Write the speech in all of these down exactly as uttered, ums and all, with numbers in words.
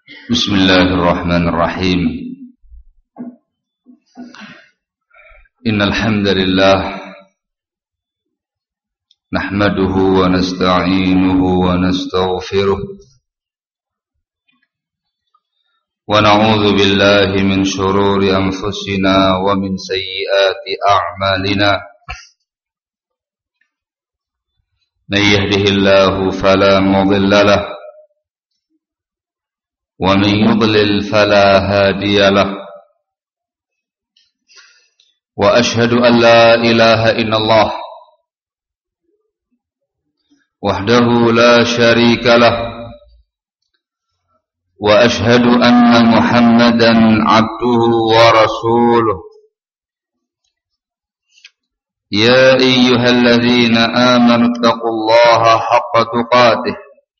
Bismillahirrahmanirrahim. Innal hamdalillah nahmaduhu wa nasta'inuhu wa nastaghfiruh wa na'udzu billahi min shururi anfusina wa min sayyiati a'malina. Man yahdihillahu fala mudilla lahu wa man yudlil fala hadiya lahu. Wa ashhadu an la ilaha illallah wahdahu la syarika lah wa ashhadu anna Muhammadan abduhu wa rasuluh. Ya ayyuhalladzina amanu taqullaha haqqa tuqatih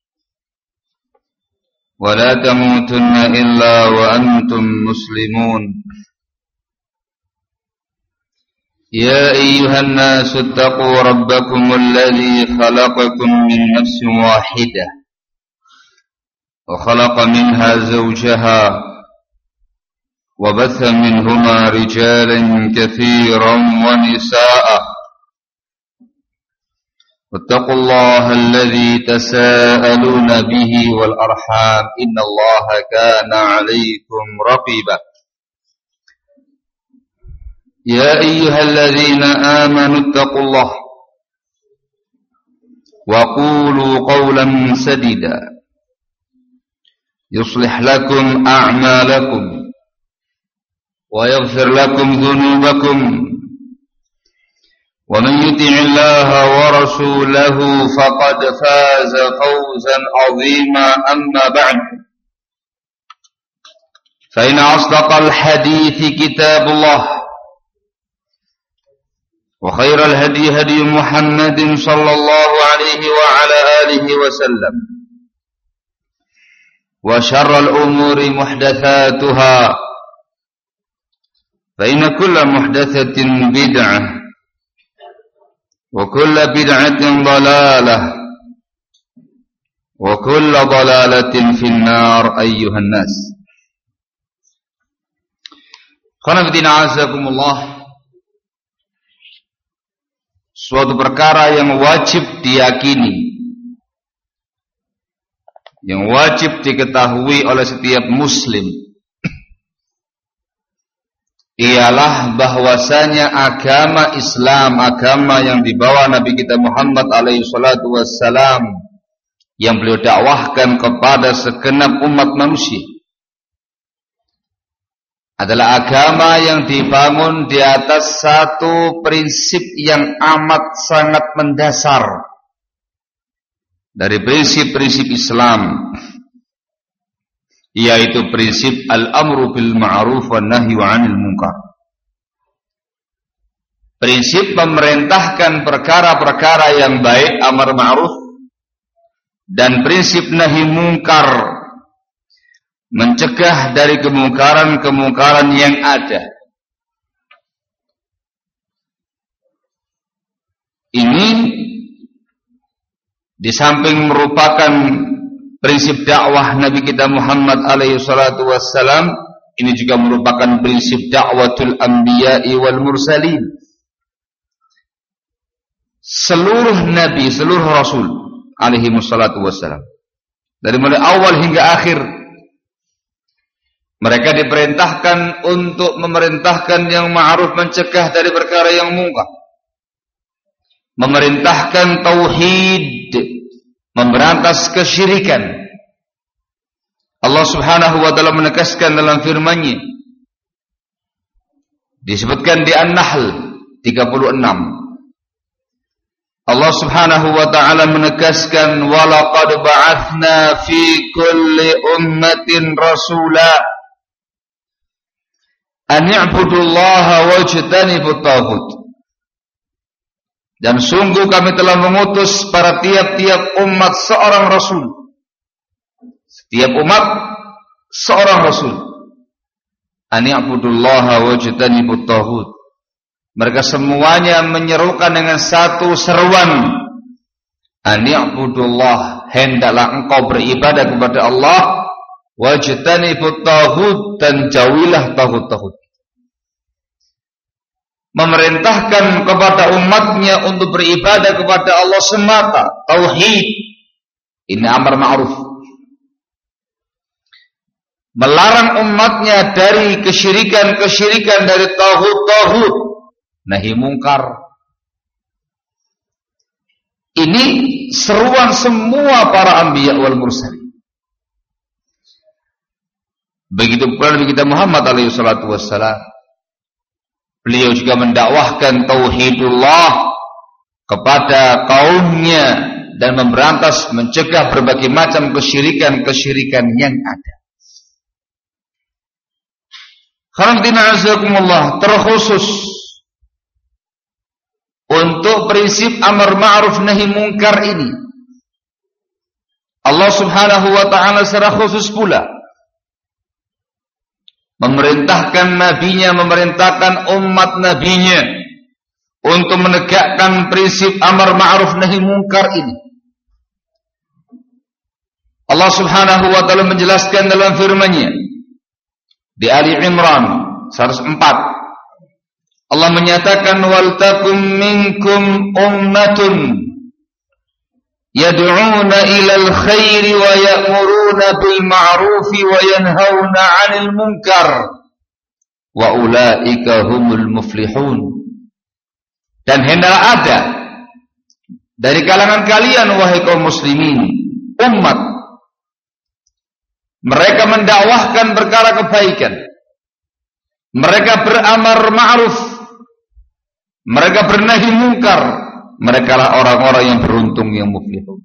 wa la tamutunna illa wa antum muslimun. يا أيها الناس اتقوا ربكم الذي خلقكم من نفس واحدة وخلق منها زوجها وبث منهما رجالا كثيرا ونساء واتقوا الله الذي تساءلون به والأرحام إن الله كان عليكم رقيبا. يا أيها الذين آمنوا اتقوا الله وقولوا قولا سديدا يصلح لكم أعمالكم ويغفر لكم ذنوبكم ومن يطع الله ورسوله فقد فاز فوزا عظيما. أما بعد فإن أصدق الحديث كتاب الله وخير الهدي هدي محمد صلى الله عليه وعلى آله وسلم وشر الأمور محدثاتها فإن كل محدثة بدعة وكل بدعة ضلالة وكل ضلالة في النار أيها الناس. Khonafidina azakumullah. Suatu perkara yang wajib diyakini, yang wajib diketahui oleh setiap muslim, ialah bahwasanya agama Islam, agama yang dibawa Nabi kita Muhammad alaihi salatu wassalam, yang beliau dakwahkan kepada segenap umat manusia, adalah agama yang dibangun di atas satu prinsip yang amat sangat mendasar dari prinsip-prinsip Islam, yaitu prinsip al-amru bil ma'ruf wan nahyi 'anil munkar. Prinsip memerintahkan perkara-perkara yang baik, amar ma'ruf, dan prinsip nahi mungkar, mencegah dari kemungkaran-kemungkaran yang ada. Ini di samping merupakan prinsip dakwah Nabi kita Muhammad alaihi salatu wassalam, ini juga merupakan prinsip dakwatul anbiya'i wal mursalin. Seluruh nabi, seluruh rasul alaihi salatu wassalam, dari mulai awal hingga akhir, mereka diperintahkan untuk memerintahkan yang ma'ruf, mencegah dari perkara yang mungkar, memerintahkan tauhid, memberantas kesyirikan. Allah Subhanahu wa taala menegaskan dalam firman-Nya, disebutkan di An-Nahl tiga puluh enam, Allah Subhanahu wa taala menegaskan, wa laqad ba'atsna fi kulli ummatin rasula an i'budullaha wajtanibut taghut. Dan sungguh kami telah mengutus pada tiap-tiap umat seorang rasul. Setiap umat seorang rasul. An i'budullaha wajtanibut taghut. Mereka semuanya menyerukan dengan satu seruan, an i'budullah, hendaklah engkau beribadah kepada Allah, wajtanibut taghut, dan jauhilah taghut-taghut. Memerintahkan kepada umatnya untuk beribadah kepada Allah semata, tauhid. Ini amar ma'ruf. Melarang umatnya dari kesyirikan-kesyirikan, dari taghut-taghut, nahi mungkar. Ini seruan semua para anbiya wal mursalin. Begitu pula Nabi kita Muhammad alaihi salatu wassalam. Beliau juga mendakwahkan tauhidullah kepada kaumnya dan memberantas, mencegah berbagai macam kesyirikan-kesyirikan yang ada. Khamdina azakumullah, terkhusus untuk prinsip amar ma'ruf nahi mungkar ini, Allah subhanahu wa ta'ala secara khusus pula memerintahkan nabinya, memerintahkan umat nabinya untuk menegakkan prinsip amar ma'ruf nahi mungkar ini. Allah subhanahu wa ta'ala menjelaskan dalam firman-Nya di Ali Imran seratus empat, Allah menyatakan wal takum minkum ummatun yad'una ilal khairi wa ya'muruna bil ma'rufi wa yanhauna 'anil munkar wa ulaika humul muflihun. Dan hendaklah ada dari kalangan kalian wahai kaum muslimin, umat, mereka mendakwahkan perkara kebaikan, mereka beramar ma'ruf, mereka bernahi mungkar. Mereka lah orang-orang yang beruntung, yang muflihun.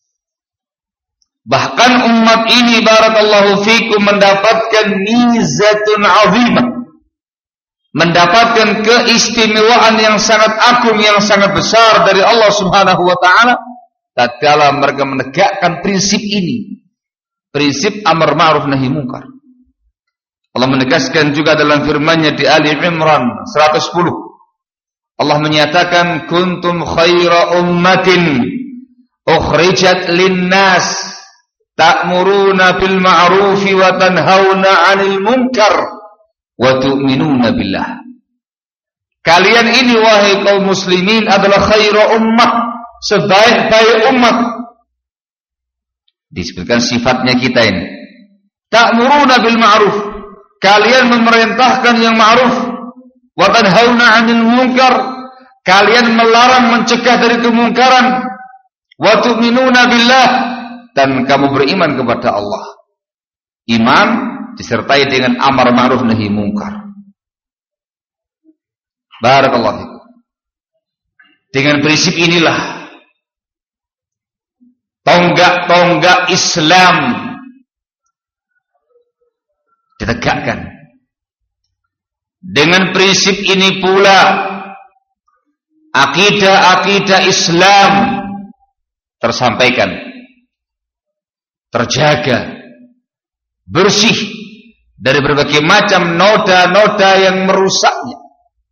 Bahkan umat ini barakallahu fikum mendapatkan mizatun azimah, mendapatkan keistimewaan yang sangat agung, yang sangat besar dari Allah subhanahu wa ta'ala tatkala mereka menegakkan prinsip ini, prinsip amar ma'ruf nahi mungkar. Allah menegaskan juga dalam firman-Nya di Ali Imran seratus sepuluh, Allah menyatakan kuntum khaira ummatin ukhrijat linnas ta'muruna bil ma'rufi wa tanhauna 'anil munkar wa tu'minuna billah. Kalian ini wahai kaum muslimin adalah khaira ummah, sebaik-baik umat. Disebutkan sifatnya kita ini. Ta'muruna bil ma'ruf, kalian memerintahkan yang ma'ruf. Wa tanhauna 'anil munkar, kalian melarang, mencegah dari kemungkaran. Wa tu'minuna billah, dan kamu beriman kepada Allah. Iman disertai dengan amar ma'ruf nahi mungkar. Barakallahu fikum. Dengan prinsip inilah tonggak-tonggak Islam ditegakkan. Dengan prinsip ini pula akidah-akidah Islam tersampaikan, terjaga, bersih dari berbagai macam noda-noda yang merusaknya.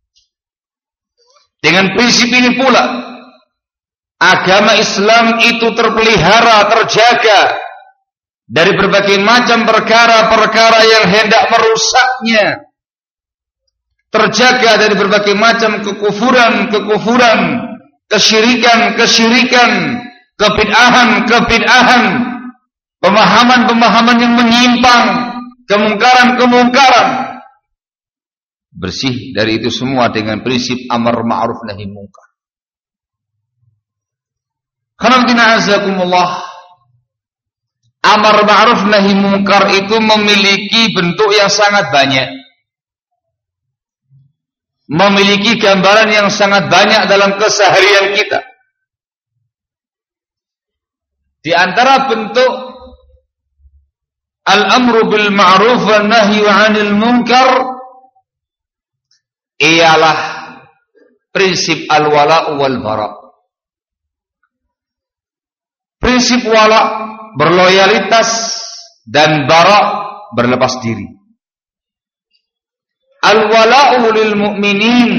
Dengan prinsip ini pula agama Islam itu terpelihara, terjaga dari berbagai macam perkara-perkara yang hendak merusaknya, terjaga dari berbagai macam kekufuran-kekufuran, kesyirikan-kesyirikan, kebid'ahan-kebid'ahan, pemahaman-pemahaman yang menyimpang, kemungkaran-kemungkaran. Bersih dari itu semua dengan prinsip amar ma'ruf nahi mungkar. Khamdina azakumullah. Amar ma'ruf nahi mungkar itu memiliki bentuk yang sangat banyak, memiliki gambaran yang sangat banyak dalam keseharian kita. Di antara bentuk al-amru bil ma'ruf wa nahyu 'anil munkar ialah prinsip al-wala' wal bara'. Prinsip wala' berloyalitas dan bara' berlepas diri. Al-wala'u lil mu'minin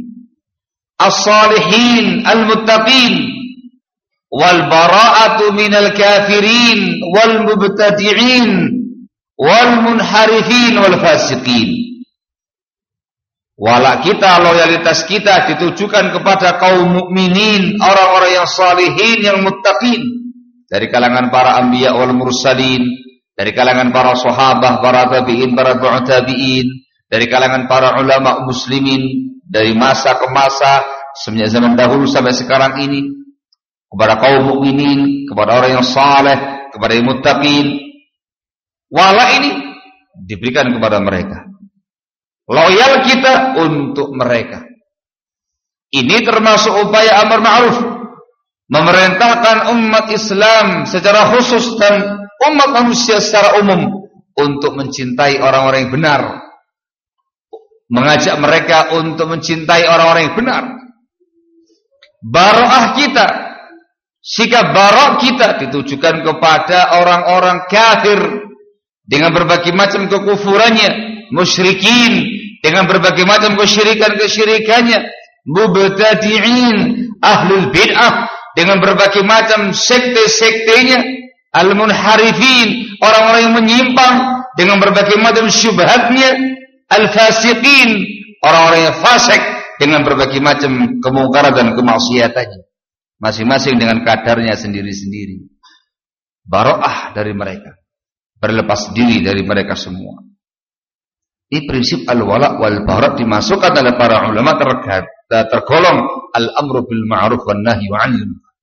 as-salihin al-muttaqin wal bara'atu minal kafirin wal mubtadi'in wal munharifin wal fasiqin. Wala kita, loyalitas kita ditujukan kepada kaum mukminin, orang-orang yang salihin, yang muttaqin, dari kalangan para anbiya wal mursalin, dari kalangan para sahabah, para tabi'in, para tabi'in, dari kalangan para ulama muslimin dari masa ke masa, semenjak zaman dahulu sampai sekarang ini, kepada kaum mukminin, kepada orang yang saleh, kepada yang muttaqin. Wala ini diberikan kepada mereka. Loyal kita untuk mereka. Ini termasuk upaya amar ma'ruf, memerintahkan umat Islam secara khusus dan umat manusia secara umum untuk mencintai orang-orang yang benar, mengajak mereka untuk mencintai orang-orang yang benar. Bara'ah kita, sikap bara' kita ditujukan kepada orang-orang kafir dengan berbagai macam kekufurannya, musyrikin dengan berbagai macam kesyirikan-kesyirikannya, mubtadi'in, ahlul bid'ah dengan berbagai macam sekte-sektenya, al-munharifin, orang-orang yang menyimpang dengan berbagai macam syubhatnya, al-fasiqin, orang-orang yang fasik dengan berbagai macam kemungkaran dan kemaksiatannya, masing-masing dengan kadarnya sendiri-sendiri. Bara'ah dari mereka, berlepas diri dari mereka semua. Ini prinsip al-wala wal bara' dimasukkan oleh para ulama tergolong al-amru bil ma'ruf wan nahyi 'anil munkar.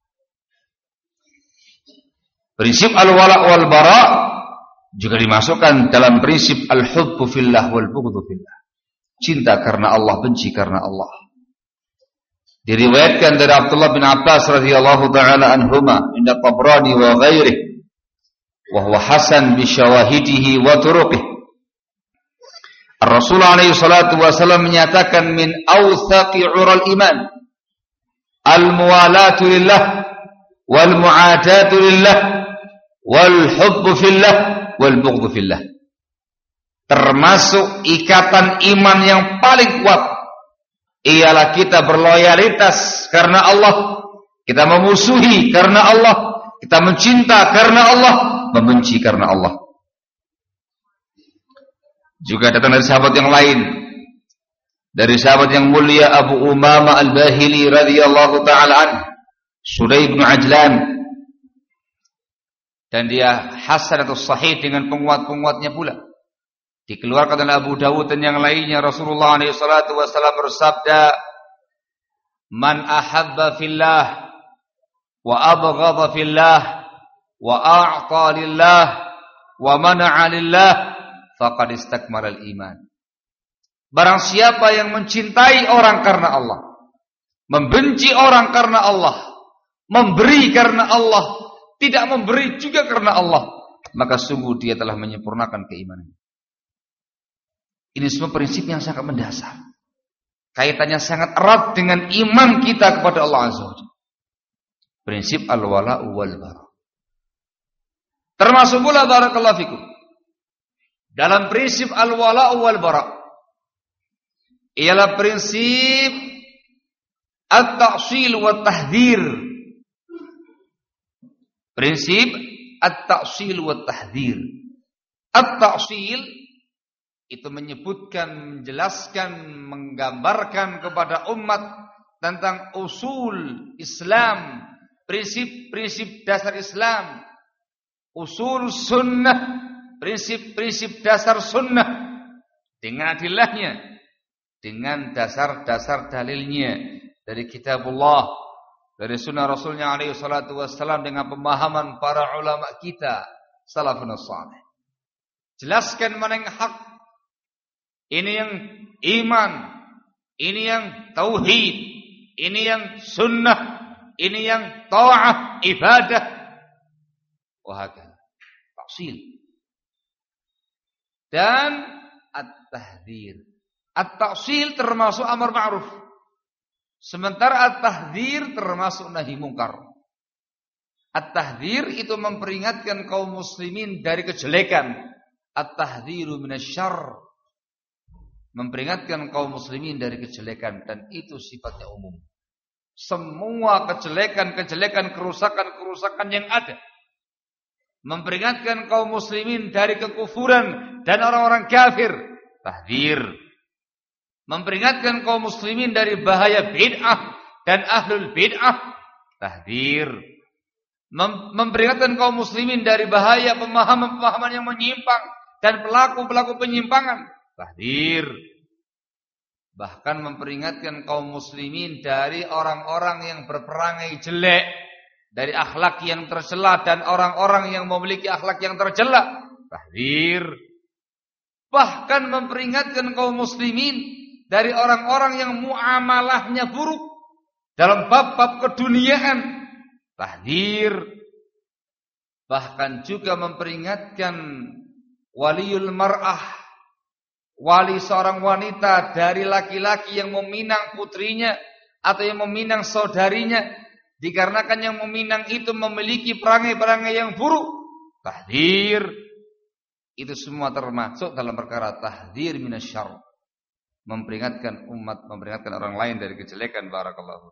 Prinsip al-wala wal bara' juga dimasukkan dalam prinsip al-hubbu fillah wal bughdhu fillah. Cinta karena Allah, benci karena Allah. Diriwayatkan dari Abdullah bin Abbas radhiyallahu taala anhuma inda Tabrani wa ghairihi wa huwa hasan bi syawahidihi wa turuqihi. Rasulullah alaihi salatu wasallam menyatakan min awthaqi 'ural iman al-muwalatu lillah wal mu'adatu lillah wal hubbu fillah wal bughdhu fillah. Termasuk ikatan iman yang paling kuat ialah kita berloyalitas karena Allah, kita memusuhi karena Allah, kita mencinta karena Allah, membenci karena Allah. Juga datang dari sahabat yang lain, dari sahabat yang mulia Abu Umamah Al-Bahili radhiyallahu taala anhu, Sudai bin Ajlan, dan dia hasan atau sahih dengan penguat-penguatnya pula. Dikeluarkan oleh Abu Dawud dan yang lainnya. Rasulullah alaihi salatu wasallam bersabda, "Man ahabba fillah wa abghadha fillah wa a'ta lillah wa mana'a lillah faqad istakmaral iman." Barang siapa yang mencintai orang karena Allah, membenci orang karena Allah, memberi karena Allah, tidak memberi juga karena Allah, maka sungguh dia telah menyempurnakan keimanan. Ini semua prinsip yang sangat mendasar, kaitannya sangat erat dengan iman kita kepada Allah Azza wa Jalla. Prinsip al-wala'u wal bara'. Termasuk pula barakallahu fikum dalam prinsip al-wala'u wal bara' ialah prinsip at-ta'sil wa tahdhir. Prinsip at-ta'sil wa tahdhir. At-ta'sil itu menyebutkan, menjelaskan, menggambarkan kepada umat tentang usul Islam, prinsip-prinsip dasar Islam, usul sunnah, prinsip-prinsip dasar sunnah dengan adillahnya, dengan dasar-dasar dalilnya dari kitabullah, dari sunnah Rasulnya alaihi salatu wassalam, dengan pemahaman para ulama kita salafun salih. Jelaskan mana yang hak, ini yang iman, ini yang tauhid, ini yang sunnah, ini yang ta'ah, ibadah, wahakala, taksil. Dan at-tahdhir. At-taksil termasuk amar ma'ruf, sementara at-tahdhir termasuk nahi mungkar. At-tahdhir itu memperingatkan kaum muslimin dari kejelekan. At-tahdhiru minasyarr, memperingatkan kaum muslimin dari kejelekan, dan itu sifatnya umum. Semua kejelekan-kejelekan, kerusakan-kerusakan yang ada Memperingatkan kaum muslimin dari kekufuran dan orang-orang kafir. Tahdzir. Memperingatkan kaum muslimin dari bahaya bid'ah dan ahlul bid'ah. Tahdzir. Mem- memperingatkan kaum muslimin dari bahaya pemahaman-pemahaman yang menyimpang dan pelaku-pelaku penyimpangan. Tahdzir. Bahkan memperingatkan kaum muslimin dari orang-orang yang berperangai jelek, dari akhlak yang tercela dan orang-orang yang memiliki akhlak yang tercela. Tahdzir. Bahkan memperingatkan kaum muslimin dari orang-orang yang muamalahnya buruk dalam bab-bab keduniaan. Tahdzir. Bahkan juga memperingatkan waliul mar'ah, wali seorang wanita dari laki-laki yang meminang putrinya atau yang meminang saudarinya, dikarenakan yang meminang itu memiliki perangai-perangai yang buruk. Tahdzir. Itu semua termasuk dalam perkara tahdzir minasyarr. Memperingatkan umat, memperingatkan orang lain dari kejelekan. Barakallahu.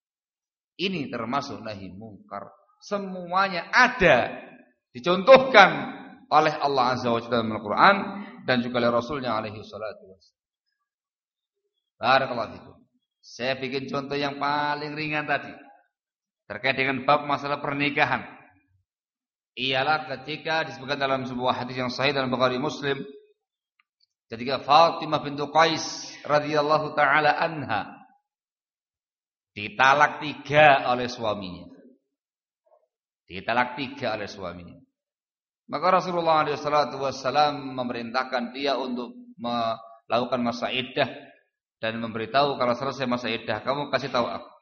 Ini termasuk nahi mungkar. Semuanya ada, dicontohkan oleh Allah Azza wa Jalla dalam Al-Quran dan juga oleh Rasulnya alaihi salatu wassalam. Barakallahu fikum. Saya bikin contoh yang paling ringan tadi terkait dengan bab masalah pernikahan. Ialah ketika disebutkan dalam sebuah hadis yang sahih dalam Bukhari Muslim, ketika Fatimah bintu Qais radhiyallahu taala anha ditalak tiga oleh suaminya. Ditalak tiga oleh suaminya. Maka Rasulullah alaihi salatu wassalam memerintahkan dia untuk melakukan masa iddah dan memberitahu kalau selesai masa iddah kamu kasih tahu aku.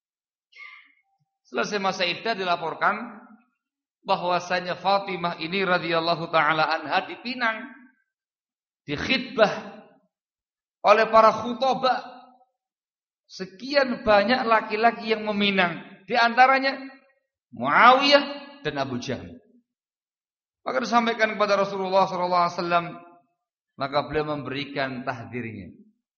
Selesai masa iddah dilaporkan bahwasanya Fatimah ini radhiyallahu taala anha dipinang, dikhitbah oleh para khutbah. Sekian banyak laki-laki yang meminang, di antaranya Muawiyah dan Abu Jahal. Maka disampaikan kepada Rasulullah sallallahu alaihi wasallam, maka beliau memberikan tahdzirnya.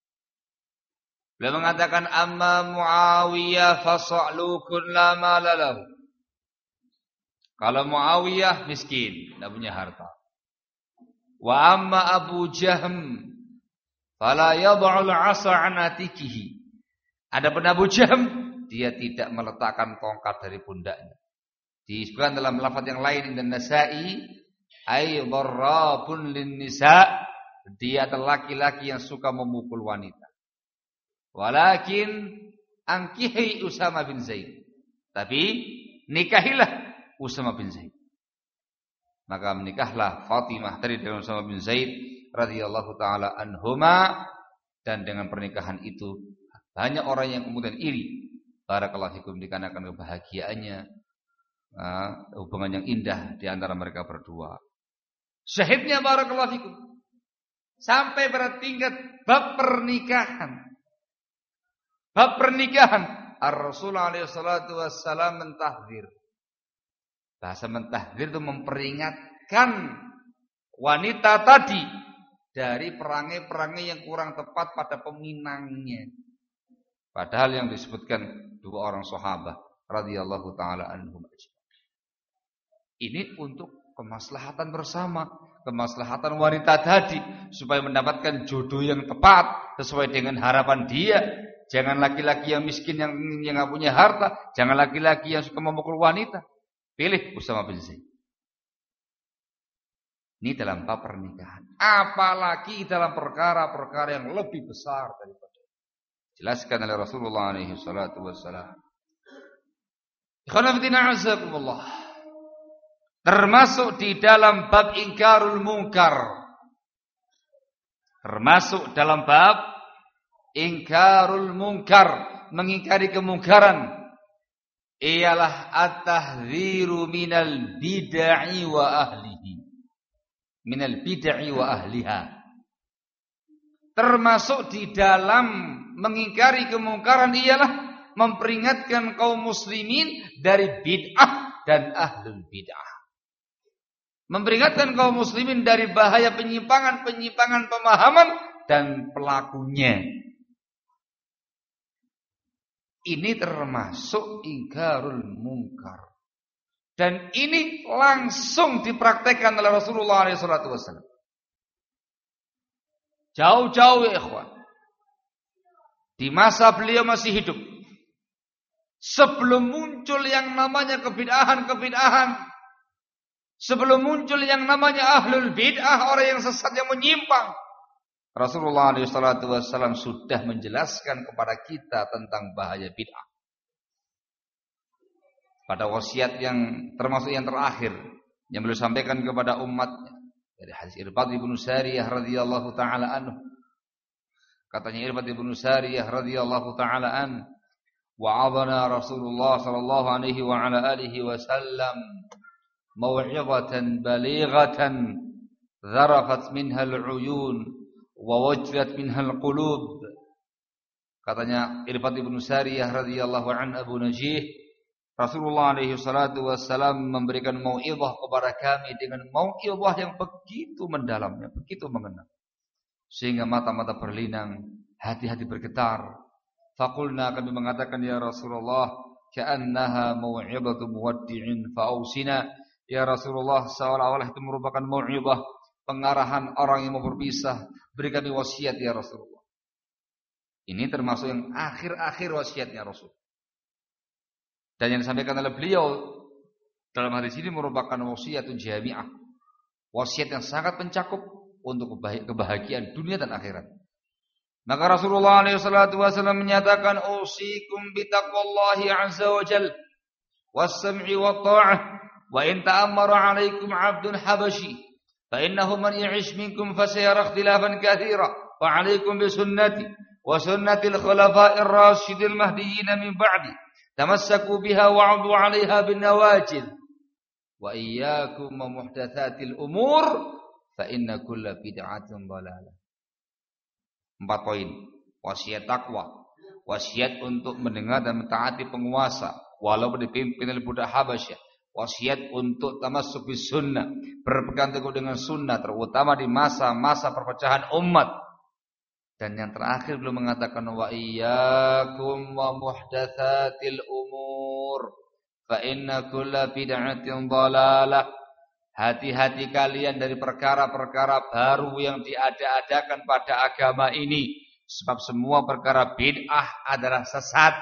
Beliau mengatakan, amma Muawiyah fas'alukun la malalahu. Kalau Muawiyah miskin, tidak punya harta. Wa amma Abu Jahm fala yad'ul 'asa 'an atikihi. Adapun Abu Jahm, dia tidak meletakkan tongkat dari pundaknya. Disebutkan dalam lafaz yang lain dan Nasa'i, ay dharrabun lin nisa, dia adalah laki-laki yang suka memukul wanita. Walakin angkihi Usama bin Zaid. Tapi nikahilah Usama bin Zaid. Maka menikahlah Fatimah dari dengan Usama bin Zaid radhiyallahu taala anhuma, dan dengan pernikahan itu banyak orang yang kemudian iri. Barakallahu fikum, dikarenakan kebahagiaannya, uh, hubungan yang indah di antara mereka berdua. Syahidnya barakallahu fikum, sampai pada tingkat bab pernikahan. Bab pernikahan, Ar-Rasul alaihi salatu wassalam mentahdzir. Bahasa mentahdzir itu memperingatkan wanita tadi dari perangai-perangai yang kurang tepat pada peminangnya. Padahal yang disebutkan dua orang sahabat radhiyallahu taala anhum. Ini untuk kemaslahatan bersama, kemaslahatan wanita tadi supaya mendapatkan jodoh yang tepat sesuai dengan harapan dia. Jangan laki-laki yang miskin yang yang enggak punya harta, jangan laki-laki yang suka memukul wanita. Pilih Usama bin Zaid. Ini dalam bab pernikahan. Apalagi dalam perkara-perkara yang lebih besar daripada jelaskan oleh Rasulullah alaihi salatu wassalam. Ikhwanatina azakumullah. Termasuk di dalam bab ingkarul munkar. Termasuk dalam bab ingkarul munkar, mengingkari kemungkaran. Ialah at-tahdziru minal bid'ah wa ahlihi. Minal bid'ah wa ahliha. Termasuk di dalam mengingkari kemungkaran ialah memperingatkan kaum muslimin dari bid'ah dan ahlul bid'ah. Memperingatkan kaum muslimin dari bahaya penyimpangan-penyimpangan pemahaman dan pelakunya. Ini termasuk ingkarul munkar. Dan ini langsung dipraktekkan oleh Rasulullah shallallahu alaihi wasallam. Jauh-jauh ya ikhwan. Di masa beliau masih hidup. Sebelum muncul yang namanya kebid'ahan-kebid'ahan. Sebelum muncul yang namanya ahlul bid'ah, orang yang sesat yang menyimpang. Rasulullah shallallahu alaihi wasallam sudah menjelaskan kepada kita tentang bahaya bid'ah. Pada wasiat yang termasuk yang terakhir yang beliau sampaikan kepada umatnya dari hadis Irbad bin Sariyah radhiyallahu taala anhu. Katanya Irbad bin Sariyah radhiyallahu taala an, wa'adana Rasulullah sallallahu alaihi wa ala alihi wasallam mau'izatan balighatan zarafat minha al-uyun wa wajlat minha al-qulub. Katanya Irbad bin Sariyah radhiyallahu an Abu Najih, Rasulullah alaihi salatu wassalam memberikan mau'izah kepada kami dengan mau'izah yang begitu mendalamnya, begitu mengena. Sehingga mata-mata berlinang, hati-hati bergetar. Faqulna, kami mengatakan ya Rasulullah, ka'annaha mau'izatu muwaddi'in fa'ausina. Ya Rasulullah, seolah-olah itu merupakan mau'izah, pengarahan orang yang mau berpisah. Beri kami wasiat ya Rasulullah. Ini termasuk yang akhir-akhir wasiatnya Rasul. Dan yang disampaikan oleh beliau dalam hadis ini merupakan wasiatun jami'ah. Wasiat yang sangat mencakup untuk kebahagiaan dunia dan akhirat. Maka Rasulullah shallallahu alaihi wasallam menyatakan, usikum bitaqwallahi azza wa jalla was-sam'i wa ta'ah wa in ta'ammara 'alaikum 'abdun habashi fa innahu man ya'ish minkum fasayara ikhtilafan katsira fa 'alaikum bi sunnati wa sunnatil khulafa'ir rasyidil mahdiyyin min ba'di. Tamassaku biha wa'udu 'alaiha bin nawajil wa iyyakum wa muhdatsatil umur fa inna kulla bid'atin dhalalah. Empat poin. Wasiat takwa, wasiat untuk mendengar dan mentaati penguasa walaupun dipimpin oleh budak Habasyah, wasiat untuk tamassuk bis sunnah, berpegang teguh dengan sunnah terutama di masa-masa perpecahan umat. Dan yang terakhir belum mengatakan wa iyyakum wa muhdatsatil umur fa inna kulla bid'atin dhalalah. Hati-hati kalian dari perkara-perkara baru yang diada-adakan pada agama ini, sebab semua perkara bid'ah adalah sesat.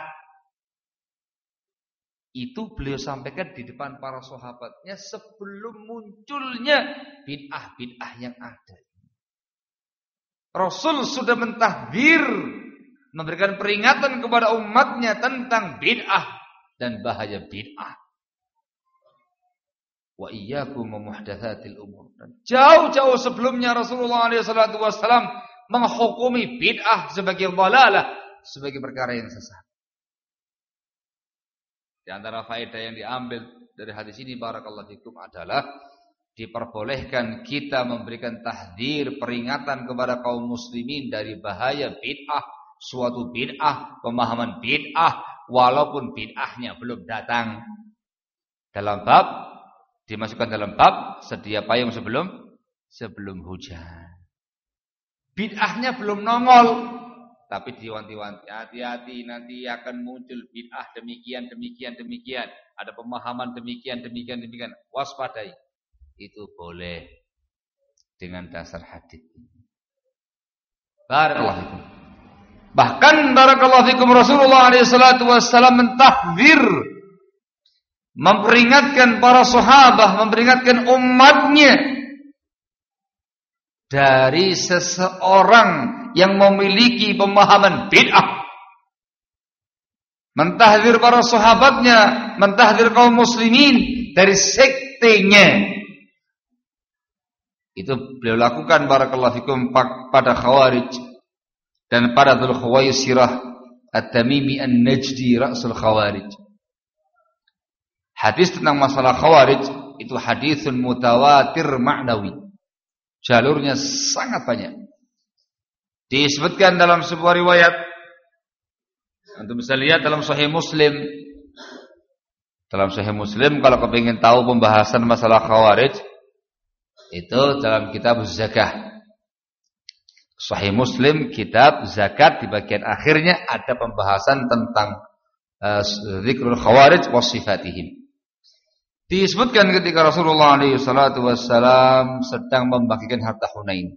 Itu beliau sampaikan di depan para sahabatnya sebelum munculnya bid'ah-bid'ah yang ada. Rasul sudah mentahdir, memberikan peringatan kepada umatnya tentang bid'ah dan bahaya bid'ah. Wa iyyakum wa muhdatsatil umur. Jauh-jauh sebelumnya Rasulullah shallallahu alaihi wasallam menghukumi bid'ah sebagai dhalalah, sebagai perkara yang sesat. Di antara faedah yang diambil dari hadis ini barakallahu fikum adalah diperbolehkan kita memberikan tahdzir, peringatan kepada kaum muslimin dari bahaya bid'ah, suatu bid'ah, pemahaman bid'ah walaupun bid'ahnya belum datang. Dalam bab dimasukkan dalam bab sedia payung sebelum sebelum hujan. Bid'ahnya belum nongol, tapi diwanti-wanti, hati-hati nanti akan muncul bid'ah demikian demikian demikian, ada pemahaman demikian demikian demikian, waspadai. Itu boleh dengan dasar hadis. Barakallahu fikum. Bahkan barakallahu fikum Rasulullah alaihi salatu wasallam mentahdzir, memperingatkan para sahabat, memperingatkan umatnya dari seseorang yang memiliki pemahaman bid'ah. Mentahdzir para sahabatnya, mentahdzir kaum muslimin dari sektenya. Itu beliau lakukan barakallahu fikum pada Khawarij dan pada Dzul Khuwaisirah At-Tamimi An-Najdi Ra'sul Khawarij. Hadis tentang masalah Khawarij itu hadisun mutawatir ma'nawi. Jalurnya sangat banyak. Disebutkan dalam sebuah riwayat. Antum bisa lihat dalam Sahih Muslim. Dalam Sahih Muslim kalau kepingin tahu pembahasan masalah Khawarij, itu dalam kitab zakah. Sahih Muslim kitab zakat di bagian akhirnya ada pembahasan tentang uh, zikrul khawarij wa sifatihim. Disebutkan ketika Rasulullah alaihi salatu wassalam sedang membagikan harta Hunain.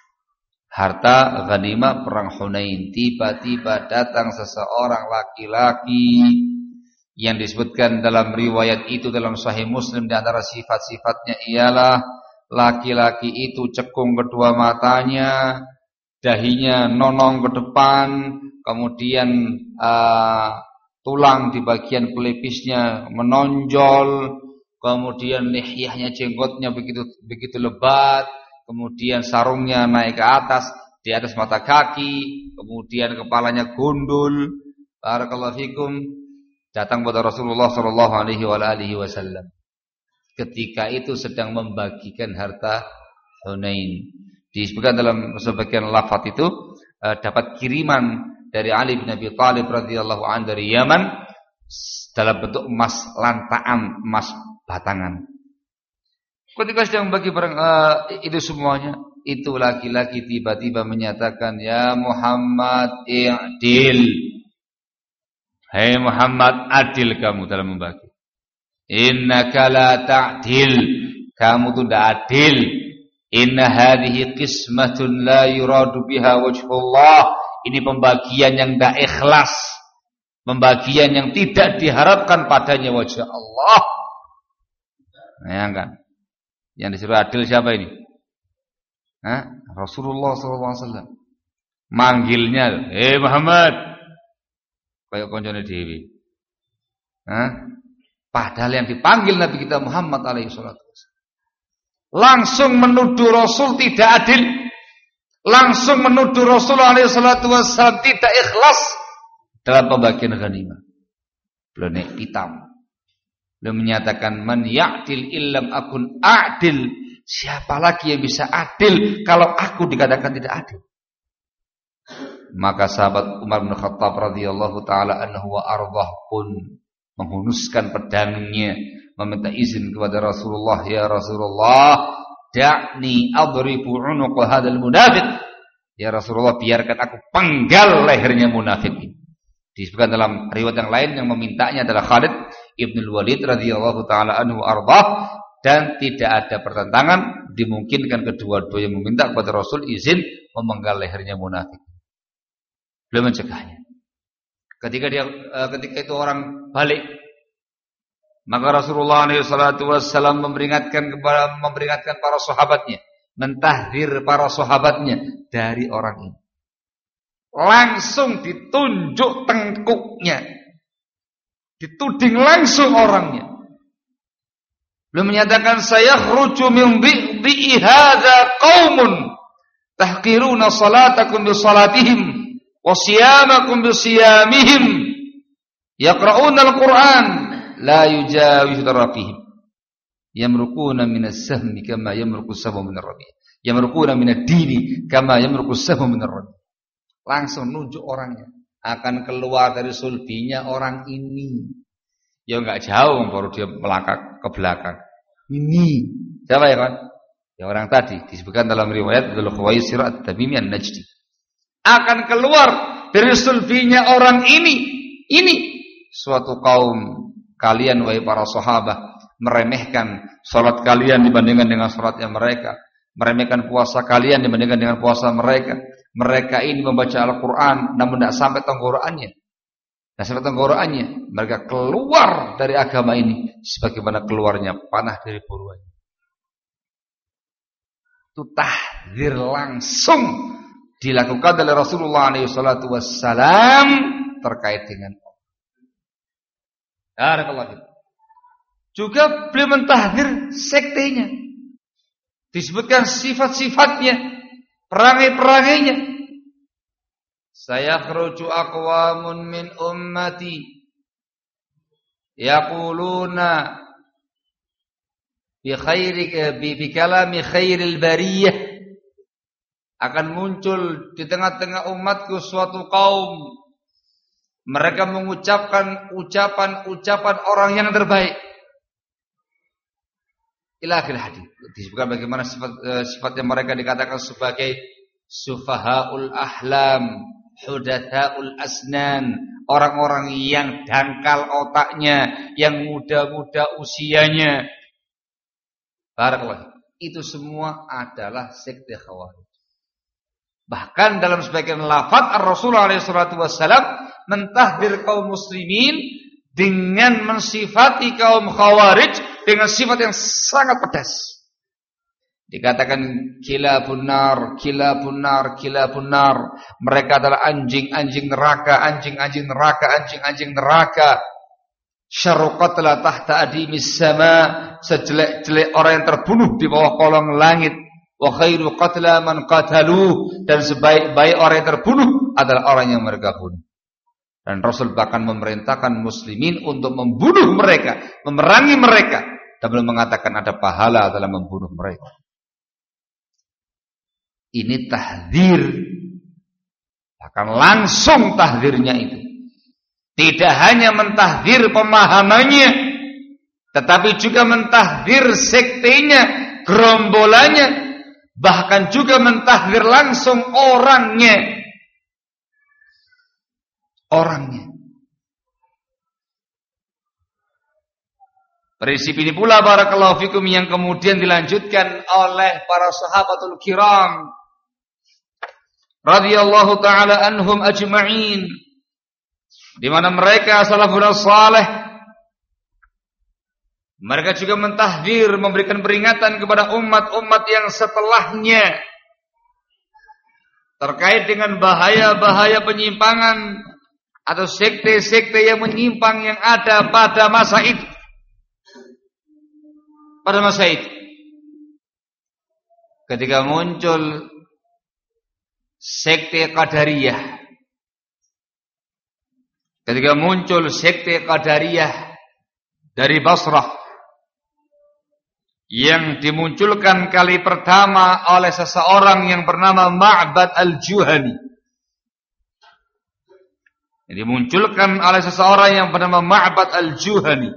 Harta ghanimah perang Hunain. Tiba-tiba datang seseorang laki-laki yang disebutkan dalam riwayat itu dalam Sahih Muslim, di antara sifat-sifatnya ialah laki-laki itu cekung kedua matanya, dahinya nonong ke depan, kemudian uh, tulang di bagian pelipisnya menonjol, kemudian lihyahnya, jenggotnya begitu begitu lebat, kemudian sarungnya naik ke atas, di atas mata kaki, kemudian kepalanya gundul. Barakallahu fikum. Datang kepada Rasulullah sallallahu alaihi wasallam. Ketika itu sedang membagikan harta Hunain. Disebutkan dalam sebagian lafaz itu uh, dapat kiriman dari Ali bin Abi Thalib radhiyallahu anhu dari Yaman dalam bentuk emas lantaan, emas batangan. Ketika sedang bagi barang uh, itu semuanya, itu laki-laki tiba-tiba menyatakan, "Ya Muhammad, i'dil." Hai Muhammad, adil kamu dalam membagi. Innaka la ta'dil, kamu itu tidak adil. Inna hadhihi qismatun la yuradu biha wajhullah. Ini pembagian yang tidak ikhlas, pembagian yang tidak diharapkan padanya wajah Allah. Bayangkan, yang disuruh adil siapa ini? Hah? Rasulullah sallallahu alaihi wasallam. Manggilnya, "Eh Muhammad," kayak koncone dhewe. Hah? Padahal yang dipanggil Nabi kita Muhammad alaihi salatu wasallam langsung menuduh Rasul tidak adil, langsung menuduh Rasul alaihi salatu wasallam tidak ikhlas dalam pembagian ghanimah. Beliau nek hitam. Beliau menyatakan, "Man ya'dil illam akun a'dil." Siapa lagi yang bisa adil kalau aku dikatakan tidak adil? Maka sahabat Umar bin Khattab radhiyallahu taala anhu wa ardhah pun menghunuskan pedangnya, meminta izin kepada Rasulullah, "Ya Rasulullah, da'ni adribu 'unuq hadzal munafiq." Ya Rasulullah, biarkan aku penggal lehernya munafik ini. Disebutkan dalam riwayat yang lain yang memintanya adalah Khalid ibnul Walid radhiyallahu taala anhu ardhah, dan tidak ada pertentangan, dimungkinkan kedua-duanya meminta kepada Rasul izin memenggal lehernya munafik. Beliau mencegahnya. Ketika dia ketika itu orang balik, maka Rasulullah alaihi salatu wasallam memperingatkan kepada memperingatkan para sahabatnya, mentahdir para sahabatnya dari orang ini. Langsung ditunjuk tengkuknya, dituding langsung orangnya. Beliau menyatakan, "Sayakhruju min dhi'i hadza qaumun tahqiruna salatakum bi salatihim wa siyamakum bi siyamihim yaqra'una al-Qur'an la yujawizu taraqihim yamruquna min as-sahmi kama yamruqu as-sahmu min ar-ramiyah yamruquna min ad-dini kama yamruqu as-sahmu min ar-ramiyah." Langsung nunjuk orangnya, akan keluar dari sulbinya orang ini. Ya enggak jauh baru dia melangkah ke belakang. Ini siapa ya kan? Ya orang tadi disebutkan dalam riwayat Dzul Khuwaisir At-Tamimi An-Najdi. Akan keluar dari sulbinya orang ini. Ini suatu kaum, kalian wahai para sahabat meremehkan salat kalian dibandingkan dengan salatnya mereka, meremehkan puasa kalian dibandingkan dengan puasa mereka. Mereka ini membaca Al-Quran namun tidak sampai tenggorokannya. Nah, sampai tenggorokannya, mereka keluar dari agama ini sebagaimana keluarnya panah dari buruannya. Itu tahdzir langsung dilakukan oleh Rasulullah alaihi salatu wassalam terkait dengan Allah. Juga beliau mentahdzir sektenya. Disebutkan sifat-sifatnya, perangai-perangainya. Sayakhruju aqwamun min ummati yaquluna bi khairi bi kalami khairil bariyah. Akan muncul di tengah-tengah umatku suatu kaum, mereka mengucapkan ucapan-ucapan orang yang terbaik. Ila akhir hadis. Disebutkan bagaimana sifat sifatnya mereka dikatakan sebagai sufahaul ahlam, hudathaul asnan, orang-orang yang dangkal otaknya, yang muda-muda usianya. Barakallahu. Itu semua adalah sekte Khawarij. Bahkan dalam sebagian lafaz Rasulullah alaihi salatu wasallam mentahdir kaum muslimin dengan mensifati kaum Khawarij dengan sifat yang sangat pedas. Dikatakan kilabun nar, kilabun nar, kilabun nar. Mereka adalah anjing-anjing neraka, anjing-anjing neraka, anjing-anjing neraka. Syarru qatla tahta adimis sama, sejelek-jelek orang yang terbunuh di bawah kolong langit. Wa khairu qatla man qataluh, dan sebaik-baik orang yang terbunuh adalah orang yang mereka bunuh. Dan Rasul bahkan memerintahkan muslimin untuk membunuh mereka, memerangi mereka, dan belum mengatakan ada pahala dalam membunuh mereka. Ini tahdzir, akan langsung tahdzirnya itu. Tidak hanya mentahdzir pemahamannya, tetapi juga mentahdzir sektenya, gerombolannya, bahkan juga mentahdzir langsung orangnya. Orangnya. Prinsip ini pula barakallahu fikum yang kemudian dilanjutkan oleh para sahabatul kiram radhiyallahu taala anhum ajma'in, di mana mereka salafun salih, mereka juga mentahdzir, memberikan peringatan kepada umat-umat yang setelahnya terkait dengan bahaya-bahaya penyimpangan atau sekte-sekte yang menyimpang yang ada pada masa itu. Pada masa itu, ketika muncul sekte Qadariyah, ketika muncul sekte Qadariyah dari Basrah, yang dimunculkan kali pertama oleh seseorang yang bernama Ma'bad al-Juhani. Dimunculkan oleh seseorang yang bernama Ma'bad al-Juhani,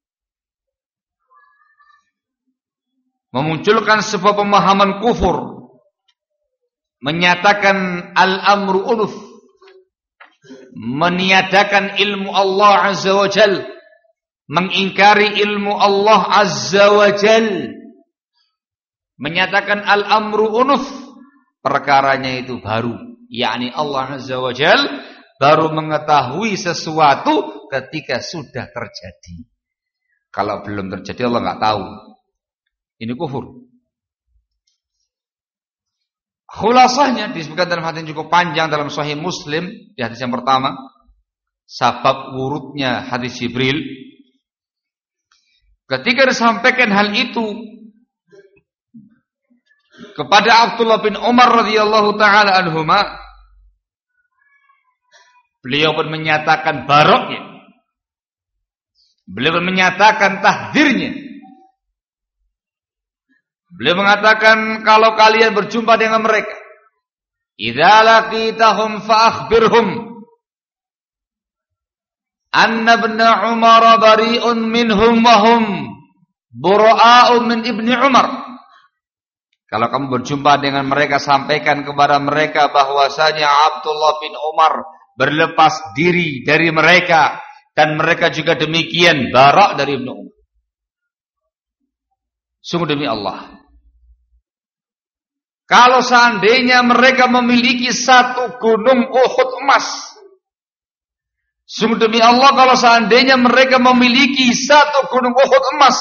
memunculkan sebuah pemahaman kufur, menyatakan al-amru unuf, meniadakan ilmu Allah Azza wa Jal, mengingkari ilmu Allah Azza wa Jal, menyatakan al-amru unuf, perkaranya itu baru, yakni Allah Azza wa Jal baru mengetahui sesuatu ketika sudah terjadi. Kalau belum terjadi Allah nggak tahu. Ini kufur. Khulasahnya disebutkan dalam hadis yang cukup panjang dalam Sahih Muslim, di hadis yang pertama, sabab wurudnya hadis Jibril. Ketika disampaikan hal itu kepada Abdullah bin Umar radhiyallahu taala anhuma, beliau pun menyatakan baroknya, beliau pun menyatakan tahdzirnya. Beliau mengatakan, kalau kalian berjumpa dengan mereka, idza laqitahum fa akhbirhum anna ibn Umar bari'un minhum wa hum bura'u min ibni Umar. Kalau kamu berjumpa dengan mereka, sampaikan kepada mereka bahwasanya Abdullah bin Umar berlepas diri dari mereka, dan mereka juga demikian bara' dari Ibnu Umar. Sungguh demi Allah, kalau seandainya mereka memiliki satu gunung Uhud emas, sungguh demi Allah, kalau seandainya mereka memiliki satu gunung Uhud emas,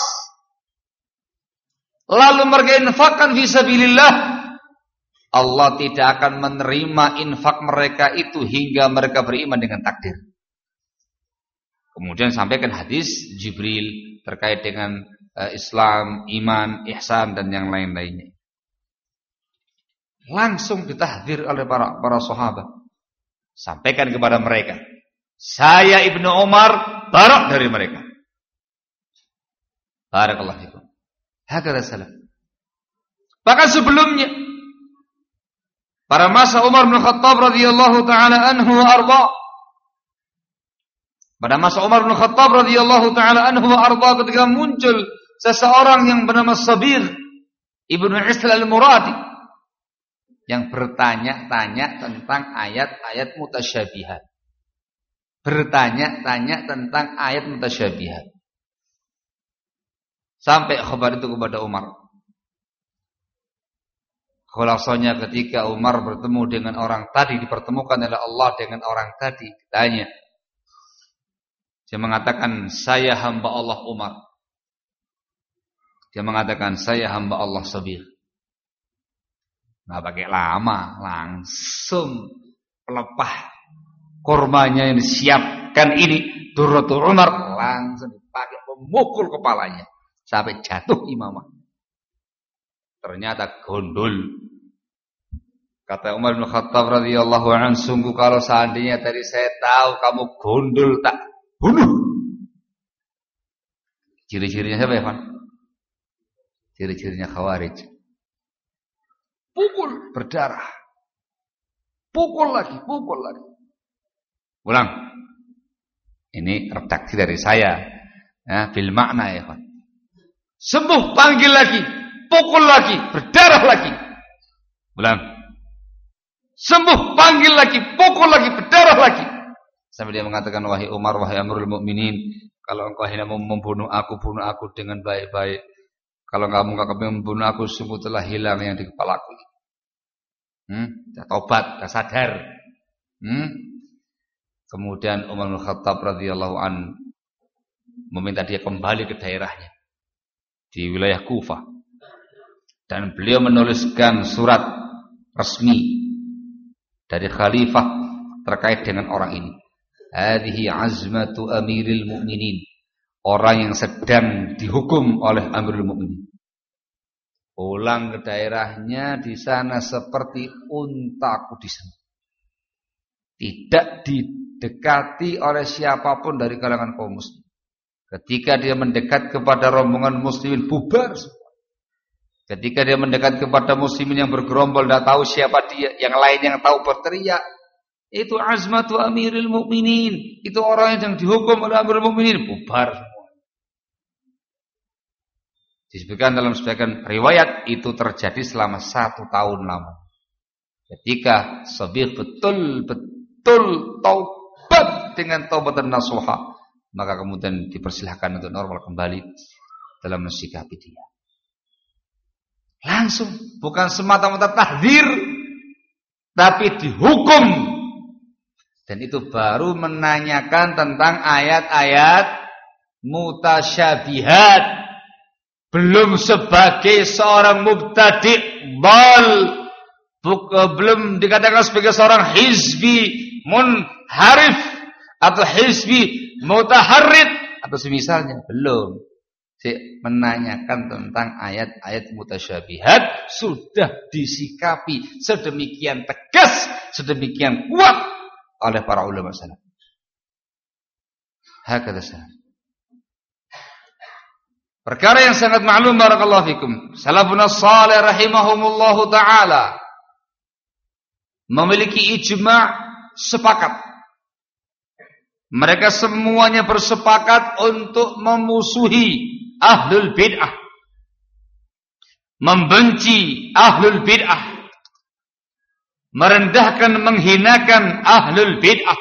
lalu mereka infakkan fisabilillah, Allah tidak akan menerima infak mereka itu hingga mereka beriman dengan takdir. Kemudian sampaikan hadis Jibril terkait dengan uh, Islam, iman, ihsan, dan yang lain-lainnya. Langsung ditahdzir oleh para para sahabat. Sampaikan kepada mereka, saya Ibnu Umar barak dari mereka. Barakallahu fikum. Hakadha salaf. Bahkan sebelumnya, pada masa Umar bin Khattab radhiyallahu taala anhu wa arda, pada masa Umar bin Khattab radhiyallahu taala anhu wa arda, ketika muncul seseorang yang bernama Sabir Ibnu Isla al-Muradi, yang bertanya-tanya tentang ayat-ayat mutasyabihat. bertanya-tanya tentang ayat mutasyabihat. Sampai khabar itu kepada Umar. Khulasanya ketika Umar bertemu dengan orang tadi, dipertemukan oleh Allah dengan orang tadi, ditanya. Dia mengatakan, saya hamba Allah Umar. Dia mengatakan, saya hamba Allah Sabir. Nggak pakai lama, langsung pelepah kurmanya yang disiapkan ini, Durratul Umar, langsung dipakai memukul kepalanya sampai jatuh imamah. Ternyata gondol. Kata Umar bin Khattab radhiyallahu anhu, sungguh kalau seandainya tadi saya tahu kamu gondol, tak bunuh. Ciri-cirinya siapa ya, Pak? Ciri-cirinya Khawarij. Pukul, berdarah. Pukul lagi, pukul lagi. Ulang. Ini redaksi dari saya. Ya, bil makna ya, Pak. Sembuh, panggil lagi, pukul lagi, berdarah lagi. Ulang. Sembuh, panggil lagi, pukul lagi, berdarah lagi. Sampai dia mengatakan, wahai Umar, wahai Amirul Mukminin, kalau engkau hendak membunuh aku, bunuh aku dengan baik-baik. Kalau kamu enggak kepingin membunuh aku, sungguh telah hilang yang di kepalaku. Hmm, dah tobat, dah sadar. Hmm. Kemudian Umar bin Khattab radhiyallahu an meminta dia kembali ke daerahnya di wilayah Kufah, dan beliau menuliskan surat resmi dari khalifah terkait dengan orang ini. Hadhihi azmatu amiril mu'minin, orang yang sedang dihukum oleh Amirul Mukminin. Pulang ke daerahnya, di sana seperti unta kudisem. Tidak didekati oleh siapapun dari kalangan kaum muslim. Ketika dia mendekat kepada rombongan muslimin, bubar semua. Ketika dia mendekat kepada muslimin yang bergerombol, tidak tahu siapa dia, yang lain yang tahu berteriak, itu azmatu amiril mu'minin, itu orang yang dihukum oleh Amirul Mukminin, bubar semua. Disebutkan dalam sebagian riwayat itu terjadi selama satu tahun lama. Ketika Sabir betul-betul betul taubat dengan taubatan nasuha, maka kemudian dipersilahkan untuk normal kembali dalam mensikapi dia. Langsung, bukan semata-mata tahdzir, tapi dihukum. Dan itu baru menanyakan tentang ayat-ayat mutasyabihat, belum sebagai seorang mubtadi' dhal, belum dikatakan sebagai seorang hizbi munharif atau hizbi mutaharrid atau semisalnya, belum. Si menanyakan tentang ayat-ayat mutasyabihat sudah disikapi sedemikian tegas, sedemikian kuat oleh para ulama salaf. Hakadha salaf. Perkara yang sangat maklum barakallahu fikum, salafun salih rahimahumullahu taala memiliki ijma' sepakat. Mereka semuanya bersepakat untuk memusuhi ahlul bid'ah, membenci ahlul bid'ah, merendahkan, menghinakan ahlul bid'ah,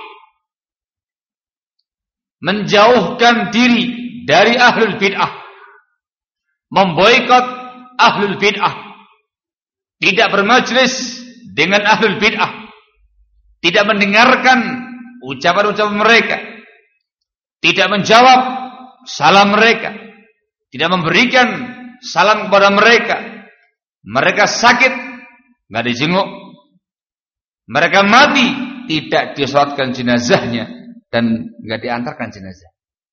menjauhkan diri dari ahlul bid'ah, memboikot ahlul bid'ah, tidak bermajlis dengan ahlul bid'ah, tidak mendengarkan ucapan-ucapan mereka, tidak menjawab salam mereka, tidak memberikan salam kepada mereka. Mereka sakit, nggak dijenguk. Mereka mati, tidak disolatkan jenazahnya dan nggak diantarkan jenazah.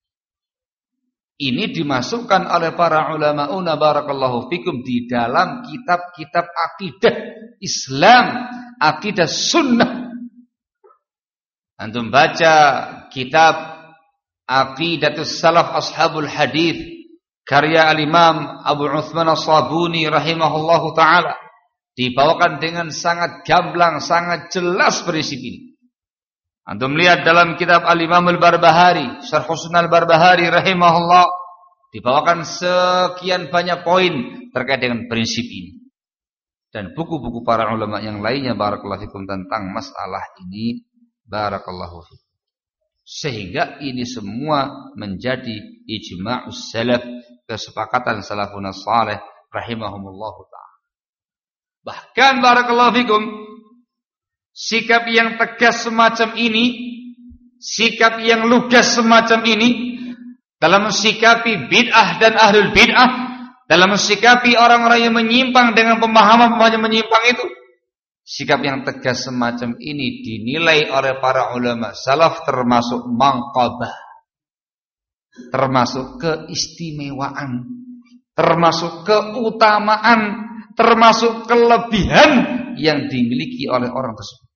Ini dimasukkan oleh para ulama-una barakallahu fikum di dalam kitab-kitab akidah Islam, akidah sunnah. Antum baca kitab Aqidatus Salaf Ashabul Hadith karya Al-Imam Abu Uthman As-Sabuni rahimahullahu ta'ala, dibawakan dengan sangat gamblang, sangat jelas prinsip ini. Antum lihat dalam kitab Al-Imam Al-Barbahari, Syarh Sunan Al-Barbahari rahimahullah, dibawakan sekian banyak poin terkait dengan prinsip ini. Dan buku-buku para ulama yang lainnya barakallahu fikum tentang masalah ini. Barakallahu fikum. Sehingga ini semua menjadi ijma'us salaf, kesepakatan salafun salih rahimahumullahu ta'ala. Bahkan barakallahu fikum, sikap yang tegas semacam ini, sikap yang lugas semacam ini dalam mensikapi bid'ah dan ahlul bid'ah, dalam mensikapi orang-orang yang menyimpang dengan pemahaman-pemahaman yang menyimpang itu, sikap yang tegas semacam ini dinilai oleh para ulama salaf termasuk manqabah, termasuk keistimewaan, termasuk keutamaan, termasuk kelebihan yang dimiliki oleh orang tersebut.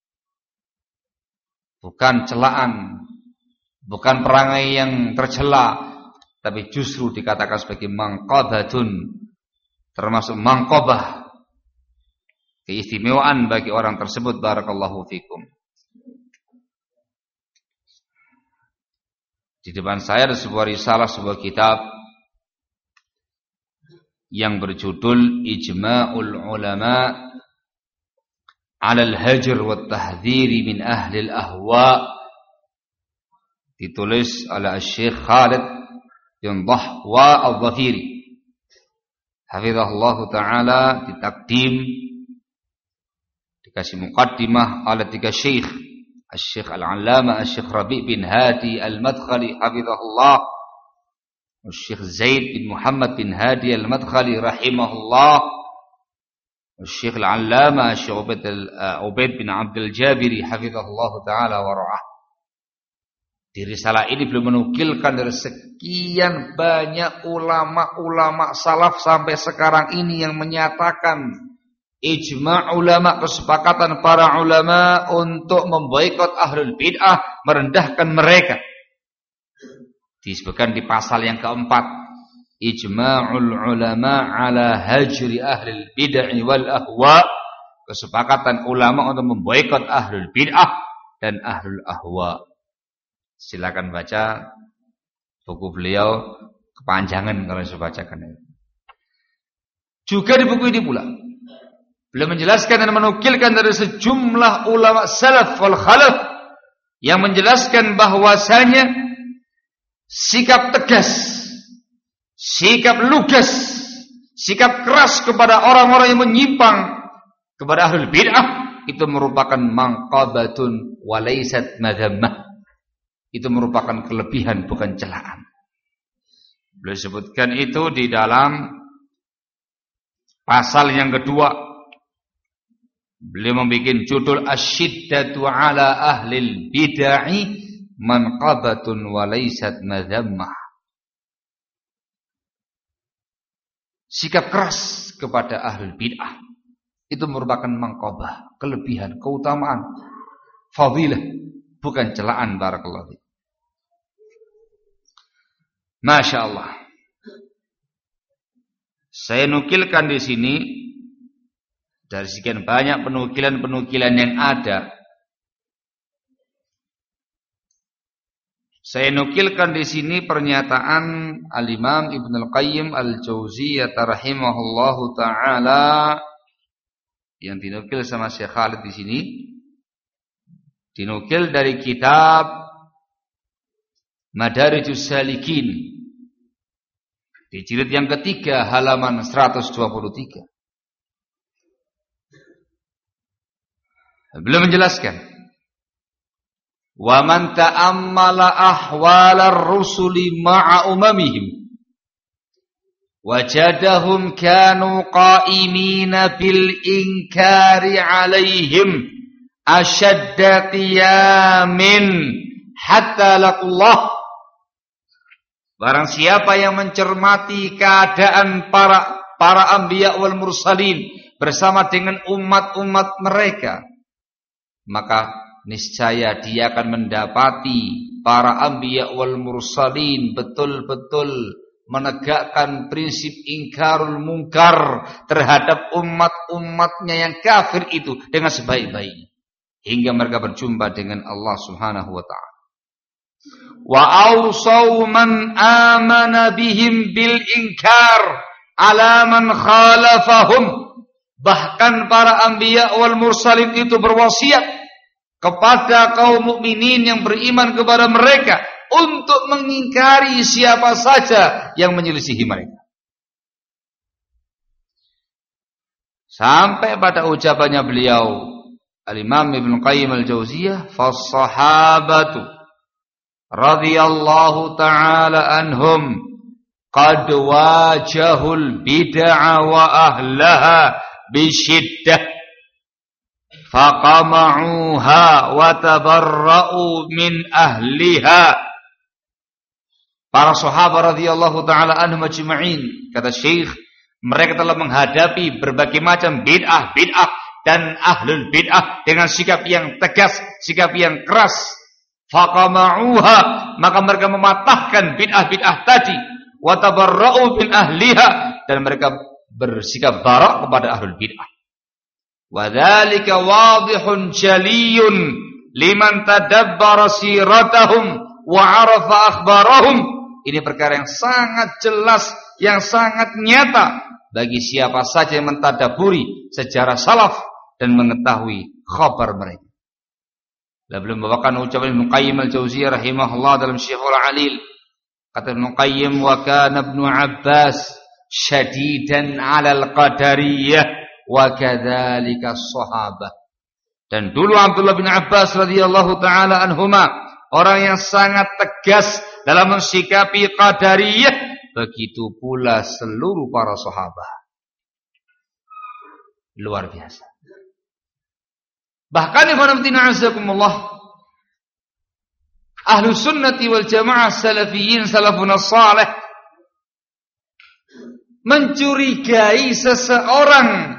Bukan celaan, bukan perangai yang tercela, tapi justru dikatakan sebagai manqabatun, termasuk manqabah, keistimewaan bagi orang tersebut. Barakallahu fikum. Di depan saya ada sebuah risalah, sebuah kitab yang berjudul Ijma'ul Ulama 'ala al-Hajr wa at-Tahdhir min ahli al-ahwa, ditulis oleh Syekh Khalid bin Dhahwa al-Dhafiri hafizahullah taala, ditakdim, dikasih muqaddimah oleh tiga syekh, Syekh Al-Allamah Syekh Rabi' bin Hadi Al-Madkhali hafizahullah, Syekh Zaid bin Muhammad bin Hadi Al-Madkhali rahimahullah, Syekh Al-Allamah Syekh Ubaid bin Abdul Jabiri hafizahullah taala wa ra'ah. Di risalah ini beliau menukilkan dari sekian banyak ulama-ulama salaf sampai sekarang ini yang menyatakan ijma' ulama, kesepakatan para ulama untuk memboikot ahlul bid'ah, merendahkan mereka. Disebutkan di pasal yang keempat, ijma'ul ulama ala hajri ahlul bid'ah wal ahwa, kesepakatan ulama untuk memboikot ahlul bid'ah dan ahlul ahwa. Silakan baca buku beliau, kepanjangan kalau saya bacakan itu. Juga di buku ini pula beliau menjelaskan dan menukilkan dari sejumlah ulama salaf wal khalaf yang menjelaskan bahwasanya sikap tegas, sikap lugas, sikap keras kepada orang-orang yang menyimpang, kepada ahlul bid'ah, itu merupakan manqabatun wa laysat madhammah. Itu merupakan kelebihan, bukan celaan. Beliau sebutkan itu di dalam pasal yang kedua. Beliau membuat judul Asyiddatu ala ahlil bid'ah manqabatun wa laysat madhammah. Sikap keras kepada ahlul bid'ah itu merupakan manqabah, kelebihan, keutamaan, fadilah, bukan celaan. Barakallahu fiik. Masya Allah. Saya nukilkan di sini dari sekian banyak penukilan-penukilan yang ada. Saya nukilkan di sini pernyataan Al-Imam Ibnu Al-Qayyim Al-Jauziyah rahimahullahu taala yang dinukil sama Syekh Khalid di sini. Dinukil dari kitab Madarijus Salikin di jilid yang ketiga halaman seratus dua puluh tiga. Beliau menjelaskan, wa man ta'ammala ahwalar rusuli ma'a umamihim wajadahum kanu qa'imina bil inkari alaihim ashadda qiyamin hatta laqullah. Barang siapa yang mencermati keadaan para para anbiya wal mursalin bersama dengan umat-umat mereka, maka niscaya dia akan mendapati para anbiya wal mursalin betul-betul menegakkan prinsip ingkarul munkar terhadap umat-umatnya yang kafir itu dengan sebaik-baiknya hingga mereka berjumpa dengan Allah Subhanahu wa taala. Wa awsaw man amana bihim bil inkar ala man khalafahum. Bahkan para anbiya wal mursalin itu berwasiat kepada kaum mukminin yang beriman kepada mereka untuk mengingkari siapa saja yang menyelisihi mereka. Sampai pada ucapannya beliau Al-Imam Ibnu Qayyim Al-Jauziyah, "Fas-sahabatu radhiyallahu ta'ala anhum qad wajahul bid'a wa ahlaha bisyiddah faqama'uha wa tabarra'u min ahliha." Para sahabat radhiyallahu ta'ala anhum ajma'in, kata Syekh, mereka telah menghadapi berbagai macam bid'ah, bid'ah dan ahlul bid'ah dengan sikap yang tegas, sikap yang keras. Faqama'uha, maka mereka mematahkan bid'ah-bid'ah tadi. Wa tabarra'u min ahliha, dan mereka bersikap barak kepada ahlul bid'ah. Wa dzalika wadihun jaliyun liman tadabbara siratahum wa 'arafa akhbarahum. Ini perkara yang sangat jelas, yang sangat nyata bagi siapa saja yang mentadaburi sejarah salaf dan mengetahui khabar mereka. Lalu membawakan ucapan Ibnu Qayyim Al-Jauziyah rahimahullah dalam Syifaul Alil. Kata Ibnu Qayyim, "Wa kana Ibnu Abbas syadidan 'alal qadariyah wa kadzalika as-sahabah." Dan dulu Abdullah bin Abbas radhiyallahu taala anhuma orang yang sangat tegas dalam mensikapi qadariyah, begitu pula seluruh para sahabat. Luar biasa. Bahkan ikhwan fillah azakumullah, ahlu sunnati wal jamaah salafiyin salafun salih mencurigai seseorang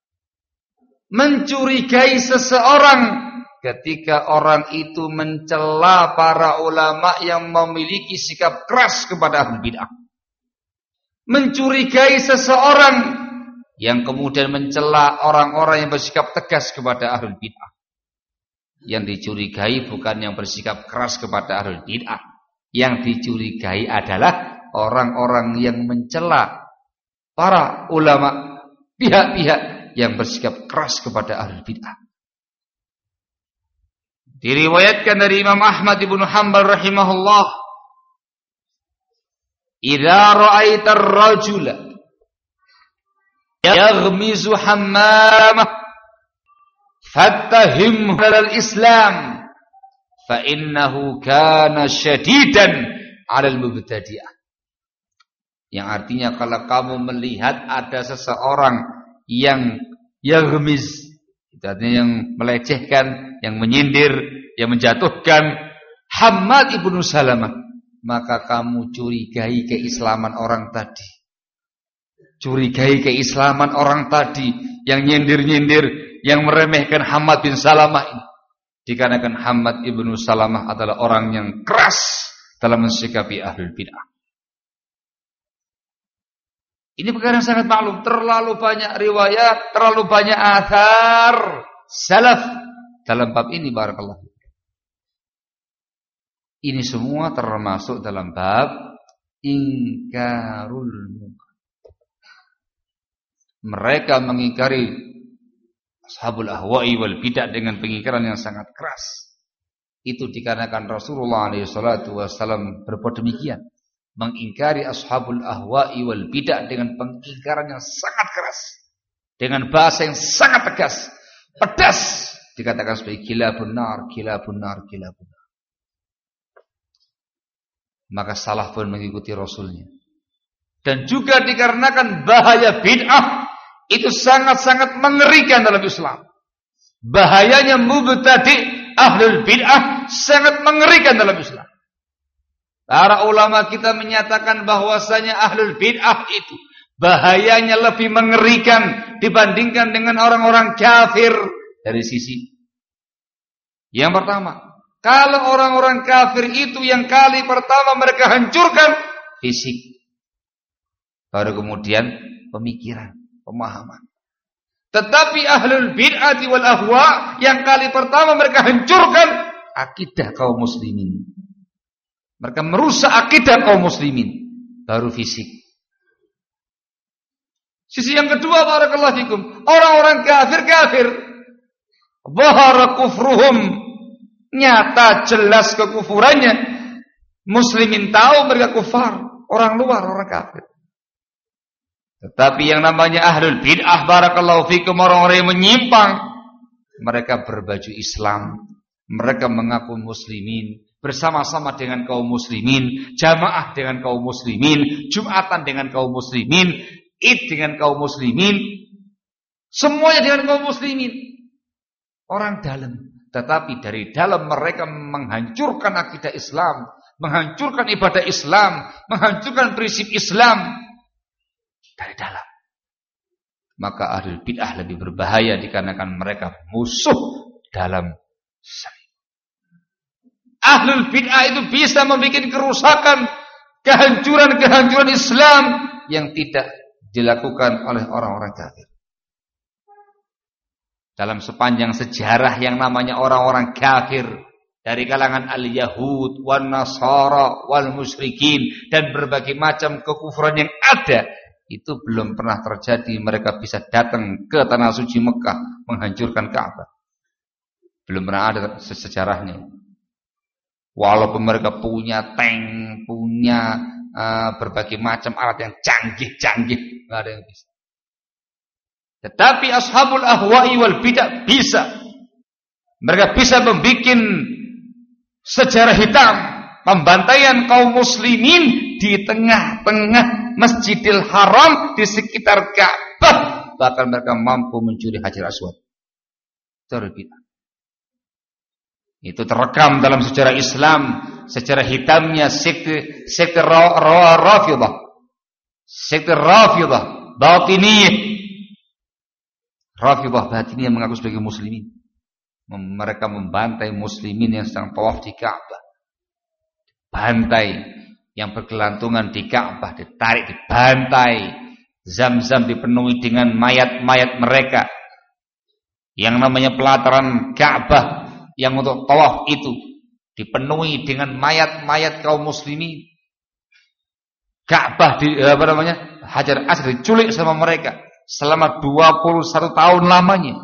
mencurigai seseorang ketika orang itu mencela para ulama yang memiliki sikap keras kepada ahlul bid'ah. Mencurigai seseorang yang kemudian mencela orang-orang yang bersikap tegas kepada ahlul bid'ah. Yang dicurigai bukan yang bersikap keras kepada ahlul bid'ah. Yang dicurigai adalah orang-orang yang mencela para ulama, pihak-pihak yang bersikap keras kepada ahlul bid'ah. Diriwayatkan dari Imam Ahmad ibnu Hanbal rahimahullah, "Idza ra'aita ar-rajula yaghmizu hammamah fattahimhu al-Islam fa innahu kana syadidan 'alal mubtadi'ah." Yang artinya kalau kamu melihat ada seseorang yang yaghmiz, itu artinya yang melecehkan, yang menyindir, yang menjatuhkan Hammad ibnu Salamah, maka kamu curigai keislaman orang tadi. Curigai keislaman orang tadi yang nyindir-nyindir, yang meremehkan Hammad bin Salamah ini. Dikarenakan Hammad ibnu Salamah adalah orang yang keras dalam mensikapi ahlul bid'ah. Ini perkara yang sangat maklum. Terlalu banyak riwayat, terlalu banyak athar salaf dalam bab ini, barakallahu. Ini semua termasuk dalam bab ingkarul munkar. Mereka mengingkari ashabul ahwa'i wal bid'ah dengan pengingkaran yang sangat keras. Itu dikarenakan Rasulullah alaihi salatu wasallam berbuat demikian, mengingkari ashabul ahwa'i wal bid'ah dengan pengingkaran yang sangat keras, dengan bahasa yang sangat tegas, pedas, dikatakan sebagai gila benar, gila benar, gila benar. Maka salaf pun mengikuti Rasulnya. Dan juga dikarenakan bahaya bid'ah itu sangat-sangat mengerikan dalam Islam. Bahayanya mubtadi' ahlul bid'ah sangat mengerikan dalam Islam. Para ulama kita menyatakan bahwasanya ahlul bid'ah itu bahayanya lebih mengerikan dibandingkan dengan orang-orang kafir dari sisi. Yang pertama, kalau orang-orang kafir itu yang kali pertama mereka hancurkan fisik, baru kemudian pemikiran, pemahaman. Tetapi ahlul bid'ah wal ahwa yang kali pertama mereka hancurkan akidah kaum muslimin. Mereka merusak akidah kaum muslimin, baru fisik. Sisi yang kedua, barakallahu fikum, orang-orang kafir-kafir, zahara kufruhum nyata jelas kekufurannya. Muslimin tahu mereka kufar, orang luar, orang kafir. Tetapi yang namanya ahlul bid'ah, barakallahu fikum, orang-orang yang menyimpang, mereka berbaju Islam, mereka mengaku muslimin, bersama-sama dengan kaum muslimin, jamaah dengan kaum muslimin, Jumatan dengan kaum muslimin, Id dengan kaum muslimin, semuanya dengan kaum muslimin. Orang dalam, tetapi dari dalam mereka menghancurkan akidah Islam, menghancurkan ibadah Islam, menghancurkan prinsip Islam dari dalam. Maka ahlul bid'ah lebih berbahaya dikarenakan mereka musuh dalam syariat. Ahlul bid'ah itu bisa membuat kerusakan, kehancuran-kehancuran Islam yang tidak dilakukan oleh orang-orang kafir. Dalam sepanjang sejarah yang namanya orang-orang kafir dari kalangan al-Yahud, wal-Nasara, wal-Musyrikin, dan berbagai macam kekufuran yang ada, itu belum pernah terjadi mereka bisa datang ke tanah suci Mekah menghancurkan Ka'bah. Belum pernah ada sejarahnya. Walaupun mereka punya tank, punya uh, berbagai macam alat yang canggih-canggih, nggak ada yang bisa. Tetapi ashabul ahwa'i wal bid'ah bisa. Mereka bisa membuat sejarah hitam, pembantaian kaum muslimin di tengah-tengah Masjidil Haram, di sekitar Ka'bah. Bahkan mereka mampu mencuri Hajar Aswad. Terbitah. Itu terekam dalam sejarah Islam, sejarah hitamnya sekte sekte Rafidah, sekte Rafidah batiniyah. Rafidah batiniyah mengaku sebagai muslimin. Mereka membantai muslimin yang sedang tawaf di Ka'bah. Bantai yang bergelantungan di Ka'bah, ditarik, dibantai. Zam-zam dipenuhi dengan mayat-mayat mereka. Yang namanya pelataran Ka'bah yang untuk tawaf itu dipenuhi dengan mayat-mayat kaum muslimin. Ka'bah di apa namanya? Hajar Aswad diculik sama mereka selama dua puluh satu tahun lamanya.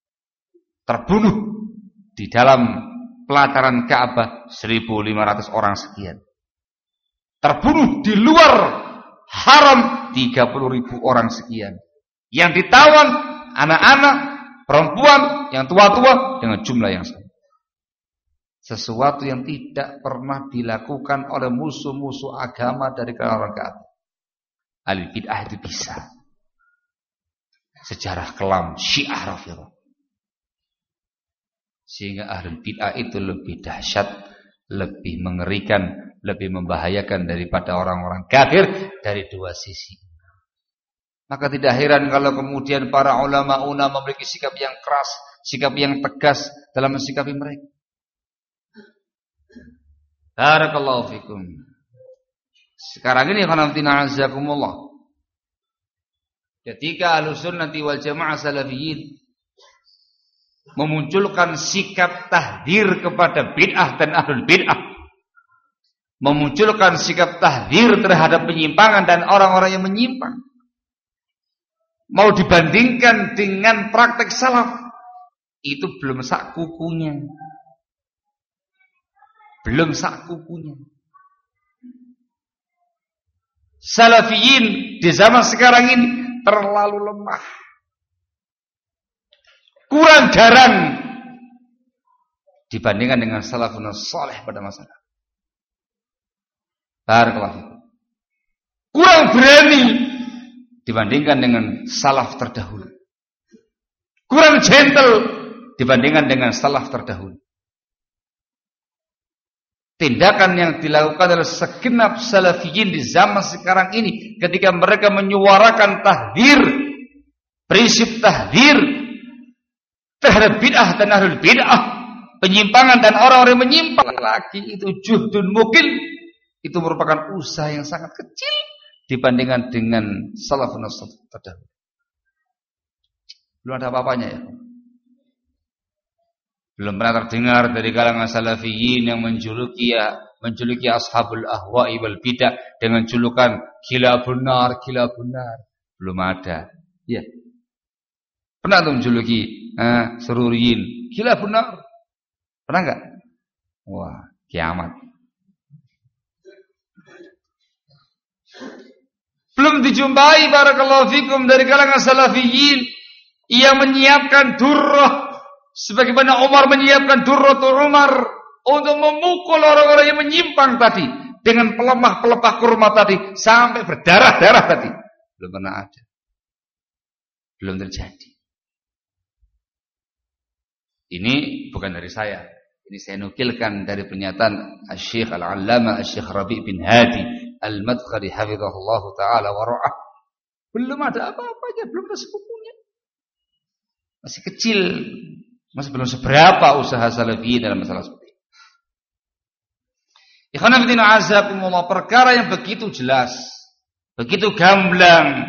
Terbunuh di dalam pelataran Ka'bah seribu lima ratus orang sekian. Terbunuh di luar haram tiga puluh ribu orang sekian. Yang ditawan anak-anak, perempuan, yang tua-tua dengan jumlah yang sama. Sesuatu yang tidak pernah dilakukan oleh musuh-musuh agama dari kalangan orang kafir. Ahlul bid'ah itu bisa. Sejarah kelam Syiah Rafidhah. Sehingga ahlul bid'ah itu lebih dahsyat, lebih mengerikan, lebih membahayakan daripada orang-orang kafir dari dua sisi. Maka tidak heran kalau kemudian para ulama-ulama memiliki sikap yang keras, sikap yang tegas dalam mensikapi mereka. Barakallahu fikum. Sekarang ini khanatina azakumullah. Ketika Ahlussunnati wal Jamaah Salafiyin memunculkan sikap tahdzir kepada bid'ah dan ahlul bid'ah, memunculkan sikap tahdzir terhadap penyimpangan dan orang-orang yang menyimpang, mau dibandingkan dengan praktek salaf, itu belum sak kukunya. Belum sak kukunya. Salafiyin di zaman sekarang ini terlalu lemah. Kurang jarang dibandingkan dengan salafun saleh pada masa lalu. Barakallahu fikum. Kurang berani dibandingkan dengan salaf terdahulu. Kurang gentle dibandingkan dengan salaf terdahulu. Tindakan yang dilakukan oleh segenap salafiyin di zaman sekarang ini ketika mereka menyuarakan tahdzir, prinsip tahdzir terhadap bid'ah dan ahlul bid'ah, penyimpangan dan orang-orang yang menyimpang lagi, itu juhdun mukil, itu merupakan usaha yang sangat kecil dibandingkan dengan salafun salih terdahulu. Belum ada apa-apanya ya. Belum pernah terdengar dari kalangan salafiyin yang menjuluki ya, menjuluki ashabul ahwa'i wal bidah dengan julukan gila benar, gila benar. Belum ada. Ya. Pernah tuh menjuluki eh, sururiyin gila benar? Pernah enggak? Wah, kiamat. Belum dijumpai barakallahu fikum dari kalangan salafiyin yang menyiapkan durrah sebagaimana Umar menyiapkan durratul Umar untuk memukul orang-orang yang menyimpang tadi dengan pelemah-pelepah kurma tadi sampai berdarah-darah tadi. Belum pernah ada. Belum terjadi. Ini bukan dari saya. Ini saya nukilkan dari pernyataan Asy-Syaikh Al-Allamah Asy-Syaikh Rabi' bin Hadi Al-Madkhali hafizahullah taala wa ra'ah. Belum ada apa-apanya, belum ada sepupunya. Masih kecil, masih belum seberapa usaha salafiyin dalam masalah seperti ini. Ikhwan fillah azakumullah, perkara yang begitu jelas, begitu gamblang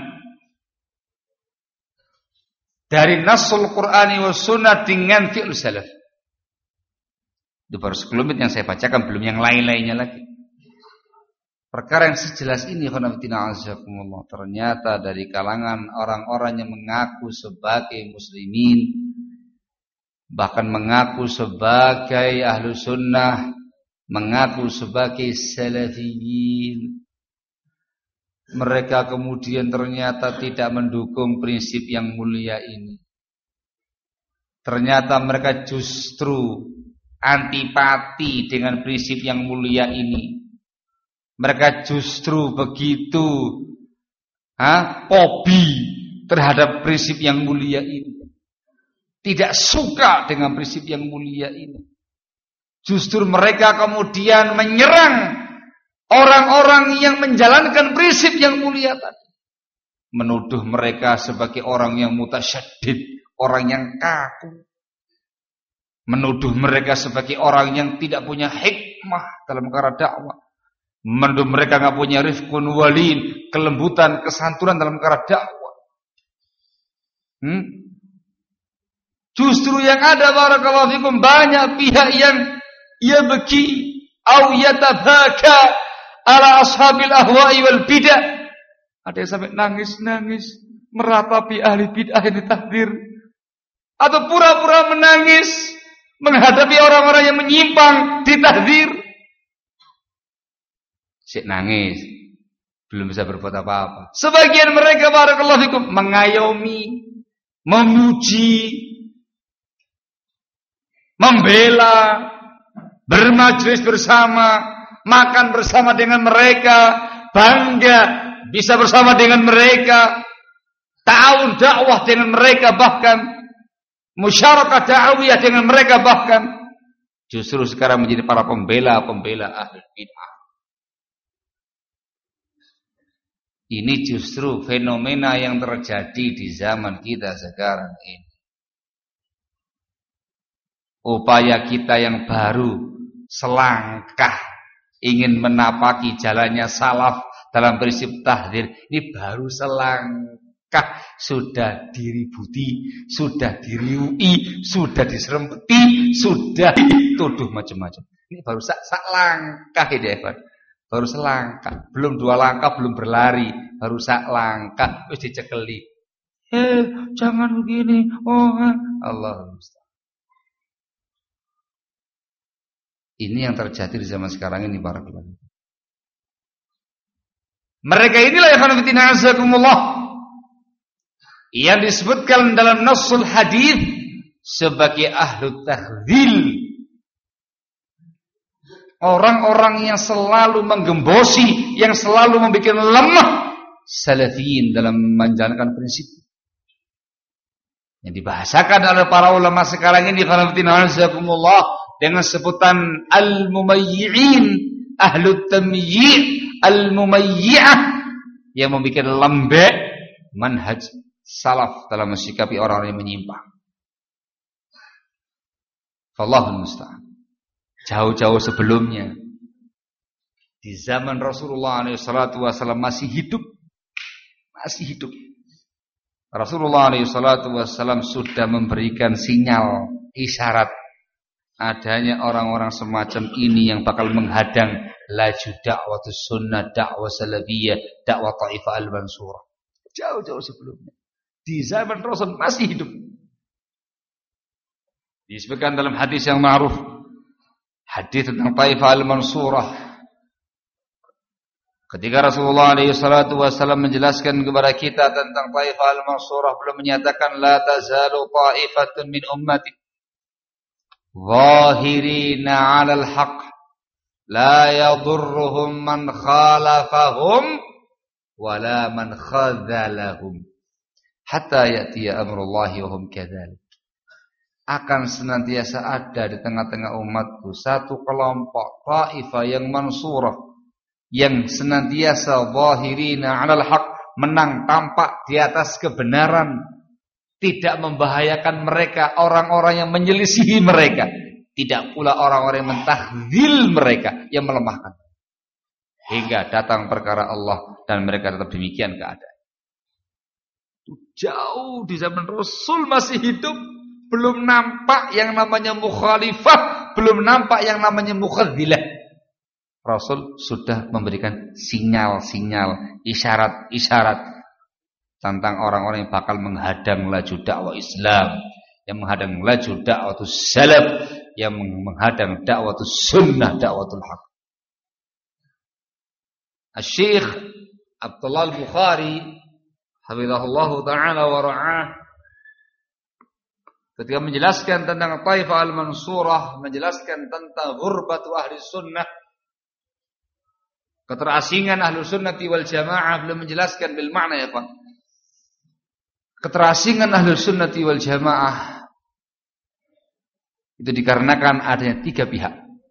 dari nasul Qur'ani wa sunnah dengan fi'l salaf. Itu baru sekelumit yang saya bacakan, belum yang lain-lainnya lagi. Perkara yang sejelas ini ternyata dari kalangan orang-orang yang mengaku sebagai muslimin, bahkan mengaku sebagai ahlu sunnah, mengaku sebagai salafiyin, mereka kemudian ternyata tidak mendukung prinsip yang mulia ini. Ternyata mereka justru antipati dengan prinsip yang mulia ini. Mereka justru begitu ha, pobi terhadap prinsip yang mulia ini. Tidak suka dengan prinsip yang mulia ini. Justru mereka kemudian menyerang orang-orang yang menjalankan prinsip yang mulia tadi. Menuduh mereka sebagai orang yang mutasyaddid, orang yang kaku. Menuduh mereka sebagai orang yang tidak punya hikmah dalam perkara dakwah. Menuduh mereka enggak punya rifqun walin, kelembutan, kesantunan dalam perkara dakwah. Hmm? Justru yang ada barakallahu fikum banyak pihak yang ya beki au yatabaka ala ashabil ahwa'i wal bidah. Ada yang sampai nangis-nangis meratapi ahli bid'ah yang ditakdir, atau pura-pura menangis menghadapi orang-orang yang menyimpang ditakdir. Sik nangis, belum bisa berbuat apa-apa. Sebagian mereka barakallahu fikum mengayomi, memuji, membela, bermajlis bersama, makan bersama dengan mereka, bangga bisa bersama dengan mereka, ta'awun dakwah dengan mereka, bahkan musyarakah da'awiyah dengan mereka, bahkan justru sekarang menjadi para pembela-pembela ahli bid'ah. Ini justru fenomena yang terjadi di zaman kita sekarang ini. Upaya kita yang baru selangkah ingin menapaki jalannya salaf dalam prinsip tahdzir, ini baru selangkah sudah diributi, sudah diriui, sudah diserempeti, sudah dituduh macam-macam. Ini baru sak langkah ini, Evan. Baru selangkah, belum dua langkah, belum berlari, baru sak langkah wis dicekeli. Eh, jangan begini. Oh, Allah musta'an. Ini yang terjadi di zaman sekarang ini barakallahu. Mereka inilah yang khana azakumullah yang disebutkan dalam nassul hadis sebagai ahlu takhdzil. Orang-orang yang selalu menggembosi, yang selalu membuat lemah salafiyin dalam menjalankan prinsip yang dibahasakan oleh para ulama sekarang ini dengan sebutan al-mumayyi'in, ahlu tamyi', al-mumayyi'ah, yang membuat lembek manhaj salaf dalam mensikapi orang-orang yang menyimpang. Wallahul musta'an. Jauh-jauh sebelumnya, di zaman Rasulullah shallallahu alaihi wasallam masih hidup, masih hidup. Rasulullah shallallahu alaihi wasallam sudah memberikan sinyal, isyarat adanya orang-orang semacam ini yang bakal menghadang laju dakwah sunnah, dakwah salafiyah, dakwah Taifah al-Mansurah. Jauh-jauh sebelumnya, di zaman Rasul masih hidup. Disebutkan dalam hadis yang ma'ruf, Hadis tentang Taifah al-Mansurah. Ketika Rasulullah alaihi salatu wasallam menjelaskan kepada kita tentang Taifah al-Mansurah, beliau menyatakan la tazalu ta'ifatun min ummati zahirina 'alal haqq la yadurruhum man khalafahum wala man khadzalahum hatta ya'tiya amrullahi wa hum kadzalik. Akan senantiasa ada di tengah-tengah umatku satu kelompok taifah yang mansurah, yang senantiasa zahirina 'alal haq, menang tampak di atas kebenaran, tidak membahayakan mereka orang-orang yang menyelisihi mereka, tidak pula orang-orang yang mentakdzil mereka, yang melemahkan, hingga datang perkara Allah dan mereka tetap demikian keadaan. Jauh di zaman Rasul masih hidup, belum nampak yang namanya mukhalifah, belum nampak yang namanya mukhadzilah. Rasul sudah memberikan sinyal-sinyal, isyarat-isyarat tentang orang-orang yang bakal menghadang laju dakwah Islam, yang menghadang laju dakwah salaf, yang menghadang dakwah sunnah, dakwatul haq. Asy-Syaikh Abdullah Al-Bukhari hafizahullah taala wa ra'ah, ketika menjelaskan tentang Taifah al-Mansurah, menjelaskan tentang ghurbatu ahli sunnah, keterasingan ahli sunnah wal jamaah, belum menjelaskan bil makna ya Pak. Keterasingan ahli sunnah wal jamaah itu dikarenakan adanya tiga pihak.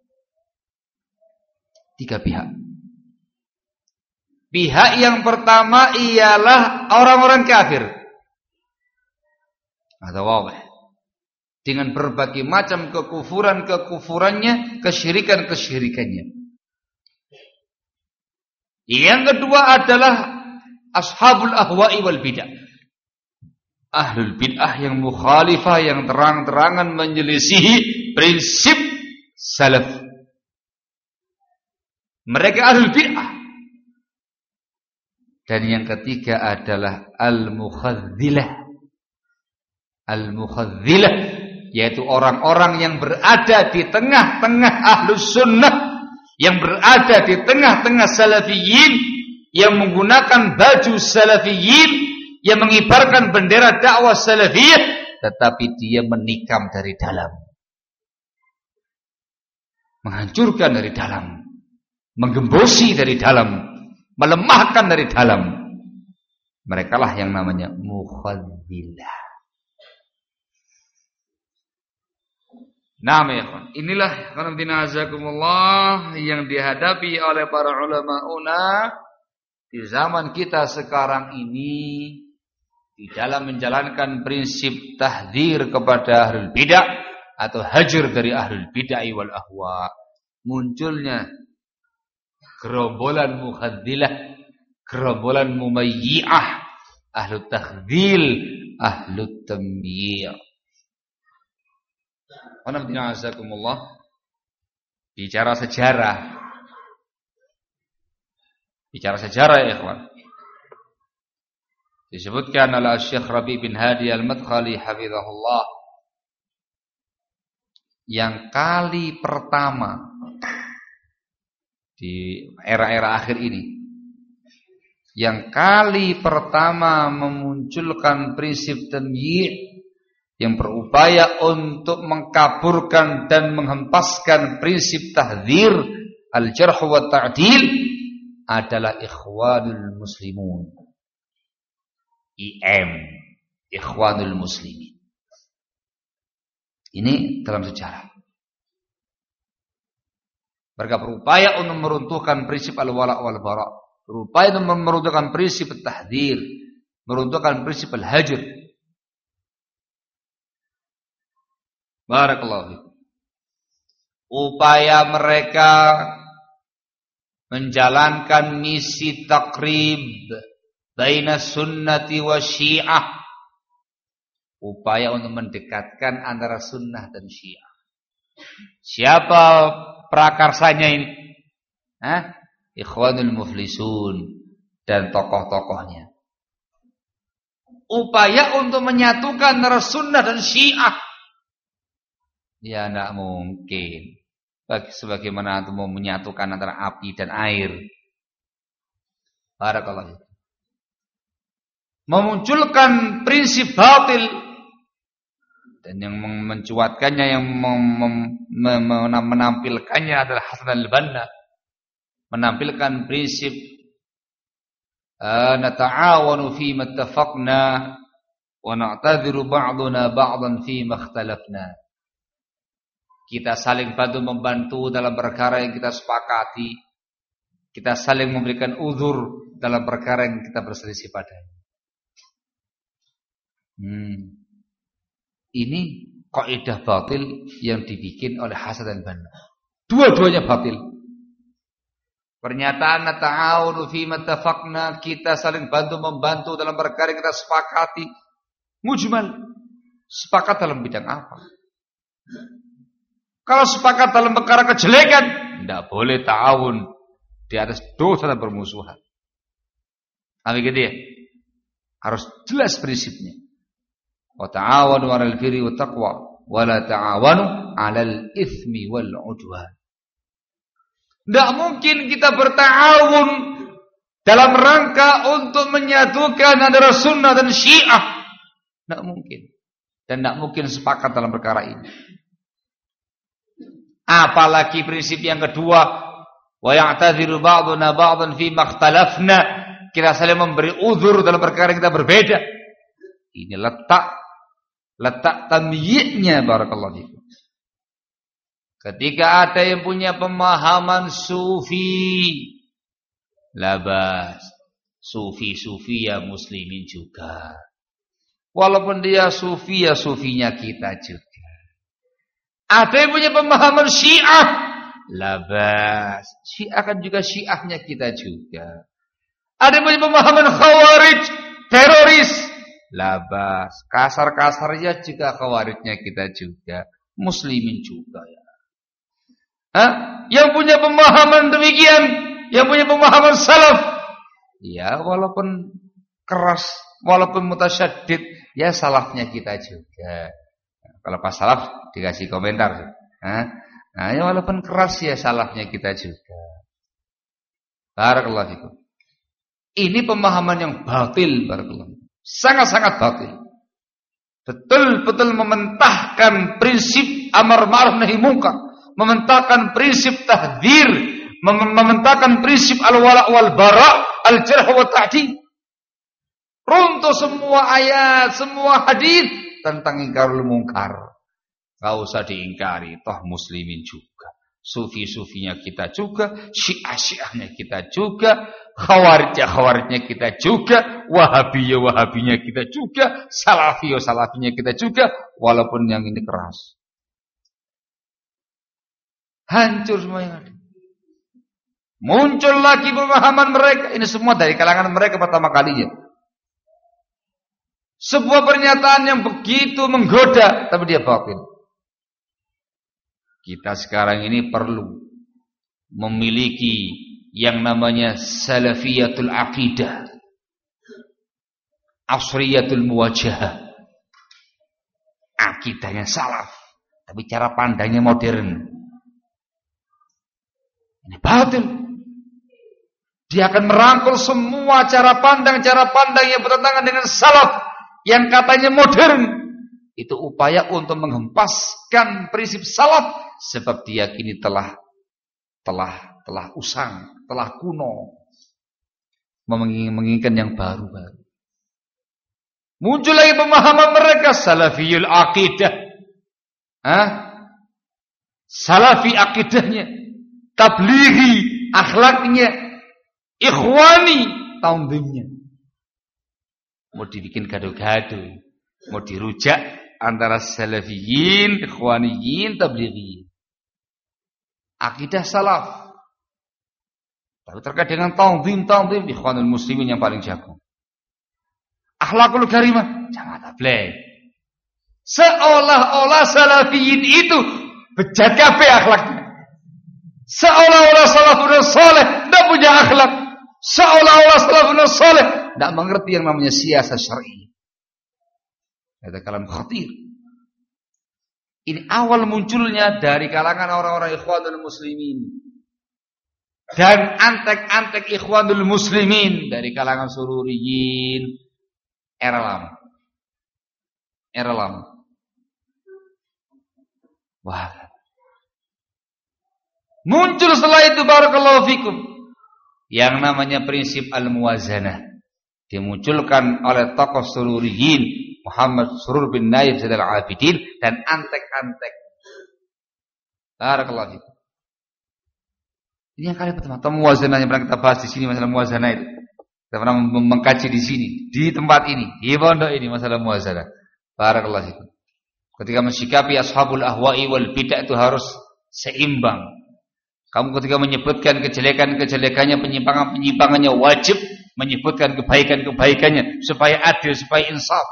Tiga pihak. Pihak yang pertama ialah orang-orang kafir. Ada wawah. Dengan berbagai macam kekufuran-kekufurannya, kesyirikan-kesyirikannya. Yang kedua adalah ashabul ahwa'i wal bid'ah. Ahlul bid'ah yang mukhalifah, yang terang-terangan menyelisihi prinsip salaf. Mereka ahlul bid'ah. Dan yang ketiga adalah al-mukhadzilah. Al-mukhadzilah, yaitu orang-orang yang berada di tengah-tengah ahlus sunnah, yang berada di tengah-tengah salafiyin, yang menggunakan baju salafiyin, yang mengibarkan bendera dakwah salafiyah, tetapi dia menikam dari dalam, menghancurkan dari dalam, menggembosi dari dalam, melemahkan dari dalam. Merekalah yang namanya mukhadzilah. Nah, inilah qanabinazakumullah yang dihadapi oleh para ulama-una di zaman kita sekarang ini, di dalam menjalankan prinsip tahdzir kepada ahlul bidah atau hajar dari ahlul bidah wal ahwa. Munculnya gerombolan mukhadzilah, gerombolan mumayyi'ah, ahlut takdzil, ahlut tamyi'. Alhamdulillah, bicara sejarah, bicara sejarah ya ikhwan, disebutkan oleh Syekh Rabi' bin Hadi Al-Madkhali hafizahullah, yang kali pertama di era-era akhir ini, yang kali pertama memunculkan prinsip tamyi', yang berupaya untuk mengkaburkan dan menghempaskan prinsip tahdzir al-jarh wa ta'dil, adalah Ikhwanul Muslimun, I M, Ikhwanul Muslimin. Ini dalam sejarah. Mereka berupaya untuk meruntuhkan prinsip al-wala' wal bara', berupaya untuk meruntuhkan prinsip tahdzir, meruntuhkan prinsip al-hajr. Barakallahu fikum. Upaya mereka menjalankan misi takrib baina sunnati wa syiah, upaya untuk mendekatkan antara sunnah dan syiah. Siapa prakarsanya ini? Hah? Ikhwanul Muflisun dan tokoh-tokohnya. Upaya untuk menyatukan antara sunnah dan syiah. Ya tidak mungkin. sebagaimana antum mau menyatukan antara api dan air. Barakallahu. Memunculkan prinsip batil dan yang mencuatkannya, yang menampilkannya adalah Hasan al-Banna, menampilkan prinsip nata'awanu fi mattafaqna wa na'tadhiru ba'duna ba'dan fi makhtalafna. Kita saling bantu membantu dalam perkara yang kita sepakati. Kita saling memberikan uzur dalam perkara yang kita berselisih padanya. Hmm. Ini kaidah batil yang dibikin oleh Hasan al-Banna. Dua-duanya batil. Pernyataan nata'awunu fi mattafaqna, kita saling bantu membantu dalam perkara yang kita sepakati. Mujmal. Sepakat dalam bidang apa? Kalau sepakat dalam perkara kejelekan, tidak boleh ta'awun di atas dosa dan permusuhan. Apa gitu ya? Harus jelas prinsipnya. Wa ta'awanu 'alal birri wat taqwa wa la ta'awanu 'alal itsmi wal 'udwan. Tidak mungkin kita berta'awun dalam rangka untuk menyatukan antara sunnah dan syiah. Tidak mungkin. Dan tidak mungkin sepakat dalam perkara ini. Apalagi prinsip yang kedua, wa ya'tadhiru ba'duna ba'dan fi makhtalafna, kita saling memberi uzur dalam perkara yang kita berbeda. Ini letak letak tamyi'nya, barakallahu fikum. Ketika ada yang punya pemahaman sufi, labas, sufi-sufi ya muslimin juga. Walaupun dia sufi ya sufinya kita juga. Ada yang punya pemahaman syiah, labas, syiah kan juga syiahnya kita juga. Ada yang punya pemahaman khawarij, teroris, labas, kasar-kasarnya juga khawarijnya kita juga. Muslimin juga ya. Hah? Yang punya pemahaman demikian, yang punya pemahaman salaf, ya walaupun keras, walaupun mutasyaddid, ya salafnya kita juga. Kalau pas salaf dikasih komentar. Hah? Nah, ya walaupun keras ya salafnya kita juga. Barakallahu fikum. Ini pemahaman yang batil, barakallahu. Sangat-sangat batil. Betul-betul mementahkan prinsip amar ma'ruf nahi munkar, mementahkan prinsip tahdzir, mem mementahkan prinsip al-wala' wal bara', al-jarh wa ta'dil. Runtuh semua ayat, semua hadis tentang ingkarul munkar. Gak usah diingkari, toh muslimin juga. Sufi-sufinya kita juga, syiah-syiahnya kita juga, khawarij-khawarijnya kita juga, wahabiyah-wahabinya kita juga, salafiyah-salafinya kita juga, walaupun yang ini keras. Hancur semua yang ada. Muncul lagi pemahaman mereka, ini semua dari kalangan mereka pertama kalinya. Sebuah pernyataan yang begitu menggoda, tapi dia batil. Kita sekarang ini perlu memiliki yang namanya salafiyatul aqidah, asriyatul muwajahah. Akidahnya salaf, tapi cara pandangnya modern. Ini batil. Dia akan merangkul semua cara pandang-cara pandang yang bertentangan dengan salaf, yang katanya modern. Itu upaya untuk menghempaskan prinsip salaf, sebab diyakini telah telah telah usang, telah kuno, menginginkan yang baru-baru. Muncul lagi pemahaman mereka salafiyul aqidah, Hah? Salafi akidahnya, tablighi akhlaknya, ikhwani tanzimnya. Mau dibikin gaduh-gaduh, mau dirujak antara salafiyin, ikhwaniyin, tablighiyin. Akidah salaf. Tapi terkait dengan tanzim-tanzim, ikhwanul muslimin yang paling jago. Akhlakul karimah, jangan tabligh. Seolah-olah salafiyin itu bejat kabeh akhlaknya. Seolah-olah salafun saleh tidak punya akhlak. Seolah-olah salafun saleh tidak mengerti yang namanya siasat syar'i. Itu kalam khatir. Ini awal munculnya dari kalangan orang-orang Ikhwanul Muslimin dan antek-antek Ikhwanul Muslimin dari kalangan Sururiyin era lama. Era lama. Wah. Muncul setelah itu barakallahu fikum yang namanya prinsip al-muwazanah, dimunculkan oleh tokoh Sururiyin Muhammad Surur bin Naif Zainal Abidin dan antek-antek. Barakallahu fikum. Ini yang kali pertama, atau muwazanah yang pernah kita bahas di sini, masalah muwazanah itu. Kita pernah mengkaji di sini, di tempat ini, di pondok ini masalah muwazanah. Barakallahu fikum. Ketika mensikapi ashabul ahwa'i wal bid'ah itu harus seimbang. Kamu ketika menyebutkan kejelekan-kejelekannya, penyimpangan-penyimpangannya, wajib menyebutkan kebaikan-kebaikannya supaya adil, supaya insaf.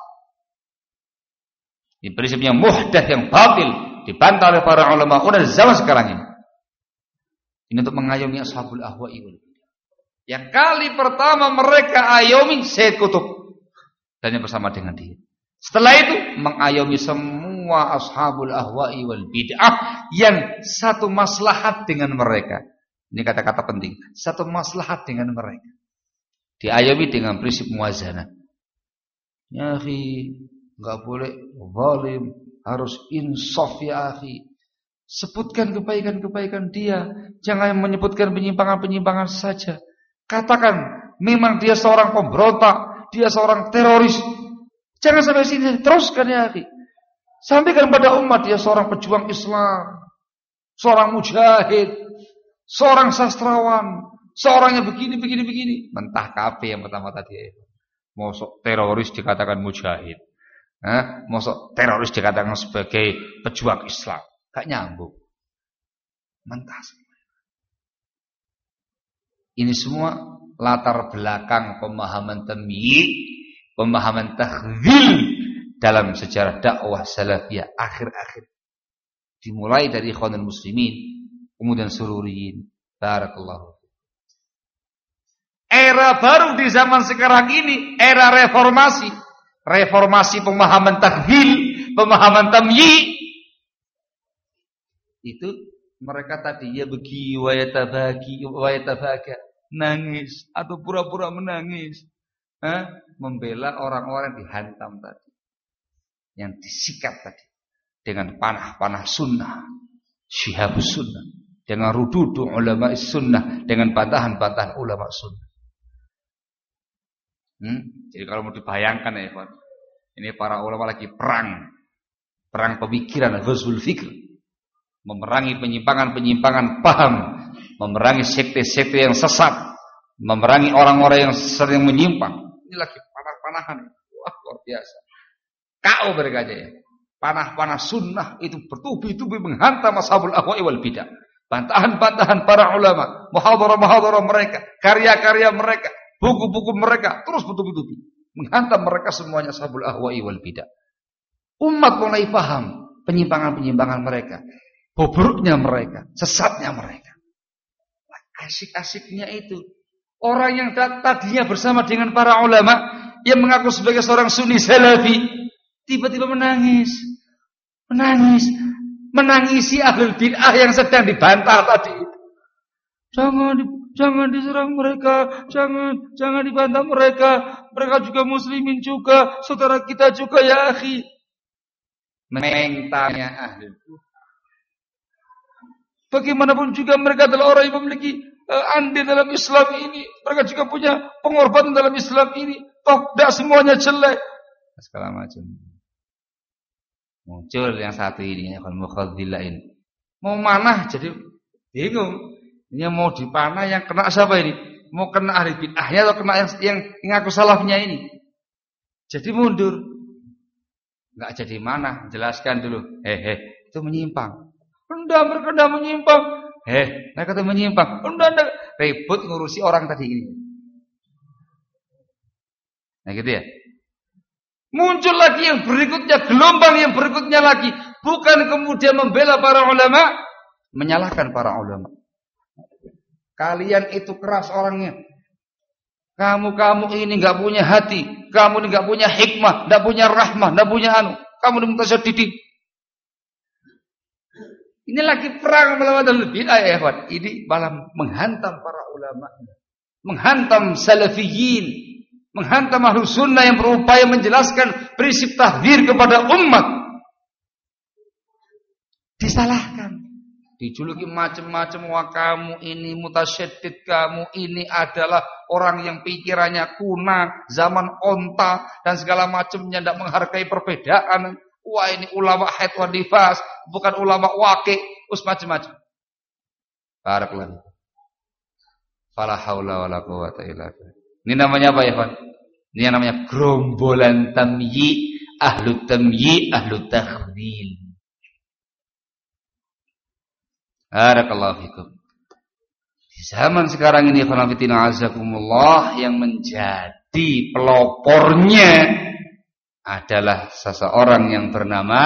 Ini prinsipnya muhdath yang batil dibantah oleh para ulama udah zaman sekarang ini. Ini untuk mengayomi ashabul ahwa'i wal bid'ah. Yang kali pertama mereka ayomi Sayyid Qutb dan yang bersama dengan dia. Setelah itu mengayomi semua ashabul ahwa'i wal bid'ah yang satu maslahat dengan mereka. Ini kata-kata penting. Satu maslahat dengan mereka. Diayomi dengan prinsip muwazanah. Ya akhi, enggak boleh zalim, harus insaf ya akhi. Sebutkan kebaikan-kebaikan dia, jangan menyebutkan penyimpangan-penyimpangan saja. Katakan memang dia seorang pemberontak, dia seorang teroris. Jangan sampai sini, teruskan ya akhi. Sampaikan pada umat dia seorang pejuang Islam, seorang mujahid, seorang sastrawan, seorang yang begini begini begini. Mentah kafe yang pertama tadi itu. Mosok teroris dikatakan mujahid. Hah? Mosok teroris dikatakan sebagai pejuang Islam. Gak nyambung. Mentah semua. Ini semua latar belakang pemahaman tamyiz, pemahaman takhzil dalam sejarah dakwah salafiyah akhir-akhir. Dimulai dari Ikhwanul Muslimin, kemudian Sururiyin. Barakallahu. Era baru di zaman sekarang ini, era reformasi. Reformasi pemahaman takhzil, pemahaman tamyiz. Itu mereka tadi ya bagi wayatabagi wayatabaga, nangis atau pura-pura menangis, Hah? membela orang-orang yang dihantam tadi, yang disikat tadi dengan panah-panah sunnah, syihabus sunnah, dengan rududu ulama sunnah, dengan bantahan-bantahan ulama sunnah. Hmm? Jadi kalau mau dibayangkan ya, Pak, ini para ulama lagi perang, perang pemikiran, ghazwul fikr. Memerangi penyimpangan-penyimpangan paham, memerangi sekte-sekte yang sesat, memerangi orang-orang yang sering menyimpang. Ini lagi panah-panahan. Wah, luar biasa. K O mereka aja ya. Panah-panah sunnah itu bertubi-tubi menghantam ashabul ahwa'i wal bidah. Bantahan-bantahan para ulama, muhadharah-muhadharah mereka, karya-karya mereka, buku-buku mereka terus bertubi-tubi menghantam mereka semuanya ashabul ahwa'i wal bidah. Umat mulai paham penyimpangan-penyimpangan mereka. Bobroknya mereka, sesatnya mereka. Asik-asiknya itu orang yang tadinya bersama dengan para ulama yang mengaku sebagai seorang sunni salafi tiba-tiba menangis, menangis, menangisi ahlul bid'ah yang sedang dibantah tadi. Jangan di, jangan diserang mereka, jangan jangan dibantah mereka. Mereka juga muslimin juga, saudara kita juga ya akhi. Mentanya ahlul bid'ah. Bagaimanapun juga mereka adalah orang yang memiliki uh, andil dalam Islam ini. Mereka juga punya pengorbanan dalam Islam ini. Toh tidak semuanya jelek. Segala macam. Muncul yang satu ini, yang mukhadzillah ini. Mau manah jadi bingung. Ini mau dipanah yang kena siapa ini? Mau kena ahli bid'ahnya atau kena yang yang ngaku salafnya ini? Jadi mundur. Enggak jadi mana? Jelaskan dulu. Hehe, itu menyimpang. Enggak, mereka tidak menyimpang. Eh, mereka itu menyimpang. Enggak, enggak. Ribut ngurusi orang tadi ini. Nah gitu ya. Muncul lagi yang berikutnya, gelombang yang berikutnya lagi. Bukan kemudian membela para ulama, menyalahkan para ulama. Kalian itu keras orangnya. Kamu-kamu ini enggak punya hati. Kamu ini enggak punya hikmah, enggak punya rahmah, enggak punya anu. Kamu ini mutasyadidin. Ini lagi perang melawan ahlul bid'ah ya ikhwan. Ini malah menghantam para ulama, menghantam salafiyin, menghantam ahlus sunnah yang berupaya menjelaskan prinsip tahdzir kepada umat. Disalahkan, dijuluki macam-macam, wah kamu ini mutasyaddid, kamu ini adalah orang yang pikirannya kuna, zaman onta dan segala macamnya, tidak menghargai perbedaan. Wah ini ulama haid wa nifas, bukan ulama waqi, us macam-macam. Barakallahu. Fala haula wala quwata illa billah. Ini namanya apa ya, Pak? Ini namanya gerombolan tamyi, ahlu tamyi, ahlu takhdhil. Barakallahu fikum. Di zaman sekarang ini khonafidina azakumullah, yang menjadi pelopornya adalah seseorang yang bernama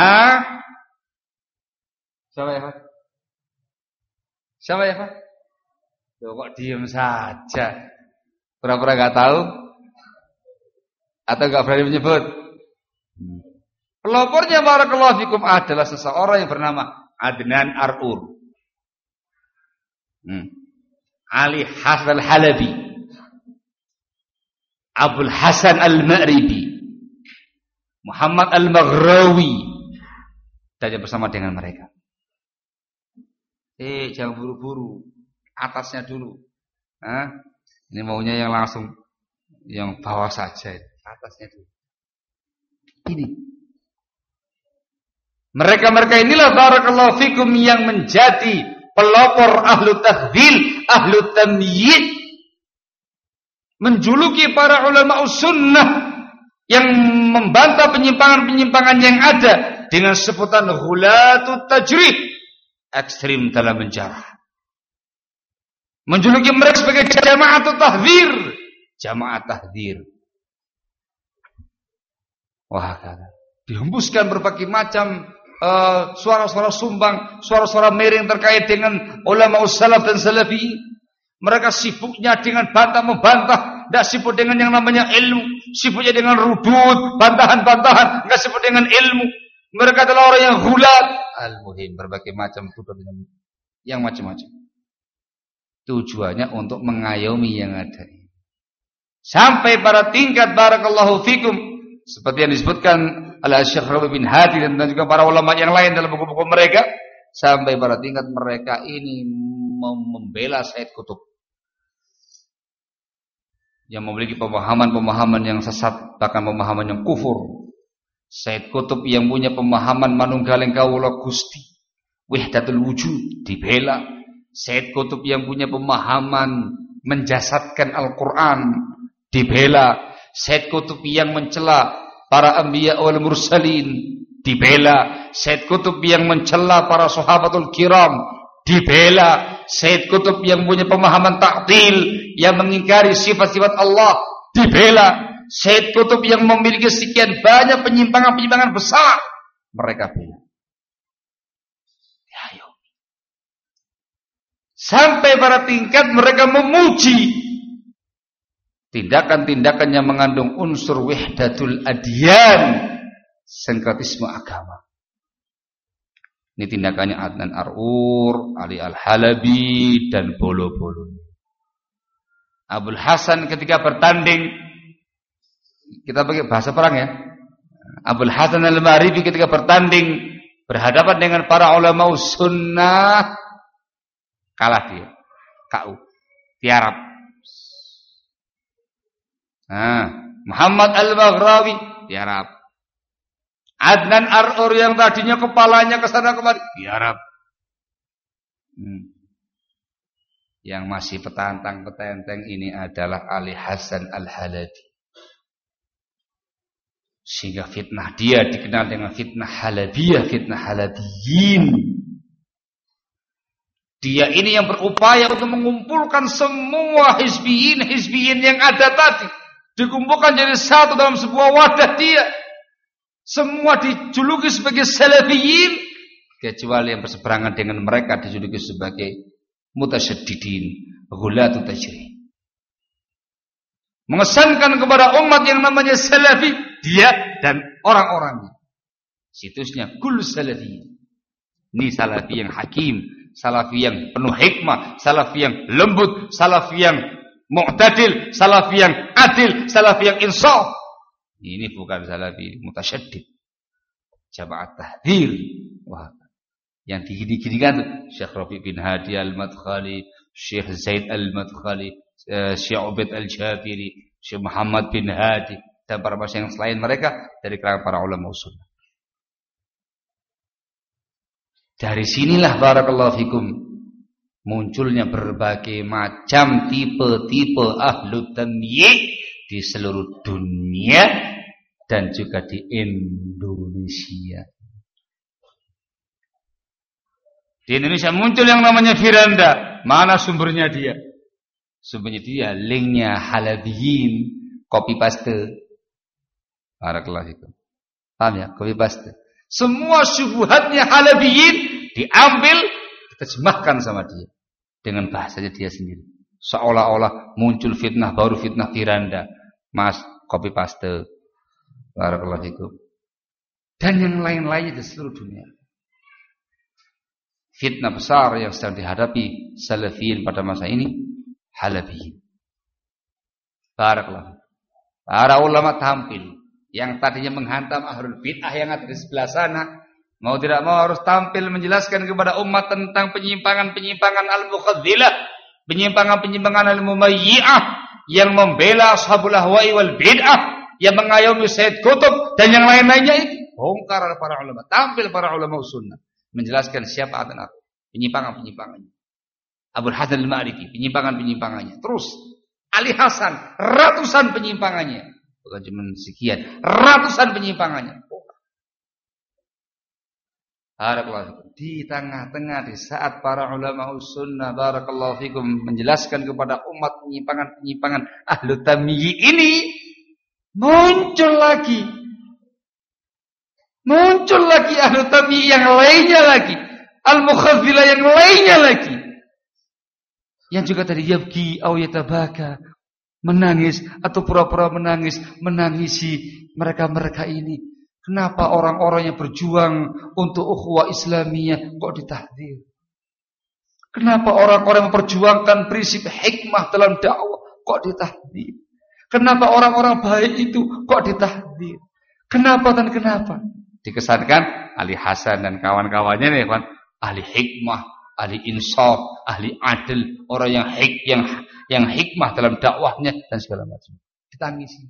siapa ya Pak? Siapa ya Pak? Loh, kok diam saja? Pura-pura gak tahu? Atau gak berani menyebut? Hmm. Pelopornya barakallahu fikum adalah seseorang yang bernama Adnan Ar'ur. Hmm. Ali Hasan Al-Halabi, Abul Hasan Al-Ma'ribi, Muhammad Al-Maghrawi, saja bersama dengan mereka. Eh, jangan buru-buru, atasnya dulu. Hah? Ini maunya yang langsung, yang bawah saja, atasnya dulu. Ini. Mereka-mereka inilah barakallahu fikum yang menjadi pelopor ahlu takhdhil, ahlu tamyiz, menjuluki para ulama sunnah yang membantah penyimpangan-penyimpangan yang ada dengan sebutan ghulatut tajrih, ekstrim dalam menjarah. Menjuluki mereka sebagai jama'atut tahdzir, jamaah tahdzir. Wah, dihembuskan berbagai macam uh, suara-suara sumbang, suara-suara miring terkait dengan ulama salaf dan salafi. Mereka sibuknya dengan bantah-membantah, tidak sibuk dengan yang namanya ilmu, sibuknya dengan rudud, bantahan-bantahan, tidak sibuk dengan ilmu. Mereka adalah orang yang ghulat, al-muhim, berbagai macam tuduhan yang macam-macam. Tujuannya untuk mengayomi yang ada. Sampai pada tingkat barakallahu fikum, seperti yang disebutkan oleh Syekh Rabi bin Hadi dan juga para ulama yang lain dalam buku-buku mereka, sampai pada tingkat mereka ini membela Said Qutb yang memiliki pemahaman-pemahaman yang sesat, bahkan pemahaman yang kufur. Said Qutb yang punya pemahaman manunggaling kawula Gusti, wahdatul wujud, dibela. Said Qutb yang punya pemahaman menjasadkan Al-Qur'an, dibela. Said Qutb yang mencela para anbiya wal mursalin, dibela. Said Qutb yang mencela para sahabatul kiram, dibela. Said Qutb yang punya pemahaman ta'til, yang mengingkari sifat-sifat Allah, dibela. Said Qutb yang memiliki sekian banyak penyimpangan-penyimpangan besar, mereka bela. Ayo. Sampai pada tingkat mereka memuji tindakan-tindakan yang mengandung unsur wahdatul adyan, sinkretisme agama. Ini tindakannya Adnan Ar'ur, Ali Al-Halabi, dan bolo-bolo. Abul Hasan ketika bertanding, kita pakai bahasa perang ya. Abul Hasan Al-Ma'ribi ketika bertanding berhadapan dengan para ulama sunnah, kalah dia. K U tiarap. Nah, Muhammad Al-Maghrawi tiarap. Adnan Ar'ur yang tadinya kepalanya ke sana kemari tiarap. Hmm. Yang masih petantang-petenteng ini adalah Ali Hasan Al-Halabi. Sehingga fitnah dia dikenal dengan fitnah Halabiyah, fitnah Halabiyin. Dia ini yang berupaya untuk mengumpulkan semua hizbiyin-hizbiyin yang ada tadi, dikumpulkan jadi satu dalam sebuah wadah dia. Semua dijuluki sebagai salafiyin, kecuali yang berseberangan dengan mereka dijuluki sebagai mutasyaddidin, ghulatut tajrih. Mengesankan kepada umat yang namanya salafi, dia dan orang-orangnya. Situsnya Kul Salafi. Ini salafi yang hakim, salafi yang penuh hikmah, salafi yang lembut, salafi yang mu'tadil, salafi yang adil, salafi yang insaf. Ini bukan salafi mutasyaddid. Jamaah tahdzir. Wah, yang digini-ginikan tuh Syekh Rabi bin Hadi Al-Madkhali, Syekh Zaid Al-Madkhali, Syekh Ubaid Al-Jabiri, Syekh Muhammad bin Hadi dan para masyayikh yang selain mereka dari kalangan para ulama sunnah. Dari sinilah barakallahu fikum munculnya berbagai macam tipe-tipe ahlu tamyi' di seluruh dunia dan juga di Indonesia. Di Indonesia muncul yang namanya Firanda. Mana sumbernya dia? Sumbernya dia linknya Halabiyin, copy paste. Barakallahu fikum. Paham ya? Copy paste. Semua syubhatnya Halabiyin diambil, diterjemahkan sama dia dengan bahasanya dia sendiri. Seolah-olah muncul fitnah baru, fitnah Firanda. Mas, copy paste. Barakallahu fikum. Dan yang lain-lainnya di seluruh dunia. Fitnah besar yang sedang dihadapi salafiyin pada masa ini Halabiyin. Barakallahu. Para ulama tampil yang tadinya menghantam ahlul bid'ah yang ada di sebelah sana, mau tidak mau harus tampil menjelaskan kepada umat tentang penyimpangan-penyimpangan al-mukhadzilah, penyimpangan-penyimpangan al-mumayyi'ah yang membela ashabul ahwa'i wal bid'ah, yang mengayomi Sayyid Qutb dan yang lain-lainnya itu. Bongkar para ulama, tampil para ulama sunnah menjelaskan siapa adalah penyimpangan-penyimpangannya. Abul Hasan al-Ma'rifi, penyimpangan-penyimpangannya. Terus Ali Hasan, ratusan penyimpangannya. Bukan cuma sekian, ratusan penyimpangannya. Barakallahu. Di tengah-tengah di saat para ulama sunnah barakallahu fikum menjelaskan kepada umat penyimpangan-penyimpangan ahlu tamyi' ini, muncul lagi muncul lagi ahlu tamyi' yang lainnya lagi, al-mukhadzilah yang lainnya lagi, yang juga tadi yabki au yatabaka, menangis atau pura-pura menangis, menangisi mereka-mereka ini. Kenapa orang-orang yang berjuang untuk ukhuwah Islamiyah kok ditahdzir? Kenapa orang-orang yang memperjuangkan prinsip hikmah dalam dakwah kok ditahdzir? Kenapa orang-orang baik itu kok ditahdzir? Kenapa dan kenapa? Dikesankan Ali Hasan dan kawan-kawannya nih, kan, ahli hikmah, ahli insaf, ahli adil, orang yang hik yang yang hikmah dalam dakwahnya dan segala macam. Ditangisi.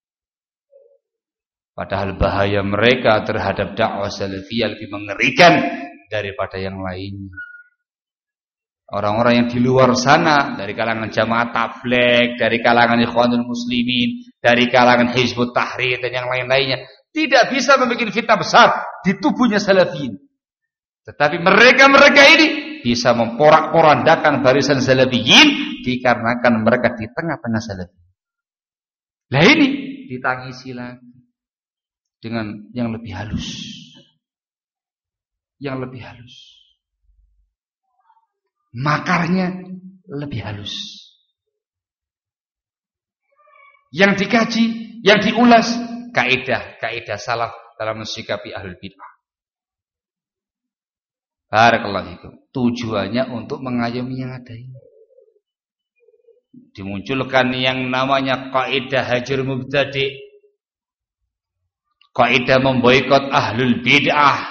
Padahal bahaya mereka terhadap dakwah salafiyah lebih mengerikan daripada yang lainnya. Orang-orang yang di luar sana, dari kalangan jamaah tabligh, dari kalangan ikhwanul muslimin, dari kalangan Hizbut Tahrir dan yang lain-lainnya, tidak bisa membuat fitnah besar di tubuhnya salafiyin. Tetapi mereka-mereka ini bisa memporak-porandakan barisan salafiyin dikarenakan mereka di tengah-tengah salafiyin. Nah ini ditangisi lagi dengan yang lebih halus. Yang lebih halus. Makarnya lebih halus. Yang dikaji, yang diulas, kaidah-kaidah salaf dalam mensikapi ahlul bid'ah. Barakallahu fikum. Tujuannya untuk mengayomi yang ada ini. Dimunculkan yang namanya kaidah hajar mubtadi'. Kaidah memboikot ahlul bid'ah.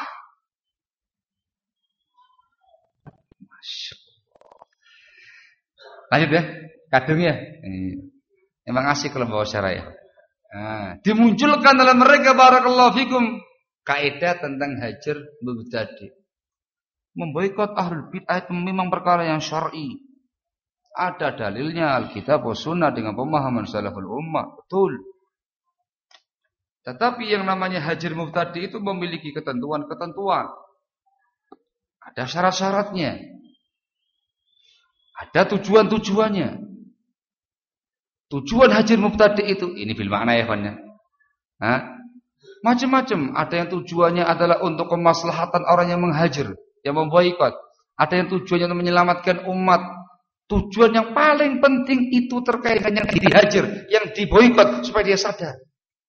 Lanjut ya, kadung ya. Emang asik kalau bawa syarah ya. Nah, dimunculkan dalam mereka barakallahu fikum kaidah tentang hajar mubtadi'. Memboikot ahlul bid'ah itu memang perkara yang syar'i. Ada dalilnya Alkitab wa Sunnah dengan pemahaman salaful ummah, betul. Tetapi yang namanya hajar mubtadi' itu memiliki ketentuan-ketentuan. Ada syarat-syaratnya. Ada tujuan-tujuannya. Tujuan hajar mubtadi' itu, ini bil makna ya kawan ya. Macam-macam. Ada yang tujuannya adalah untuk kemaslahatan orang yang menghajar, yang memboikot. Ada yang tujuannya untuk menyelamatkan umat. Tujuan yang paling penting itu terkait dengan yang dihajar, yang diboikot supaya dia sadar.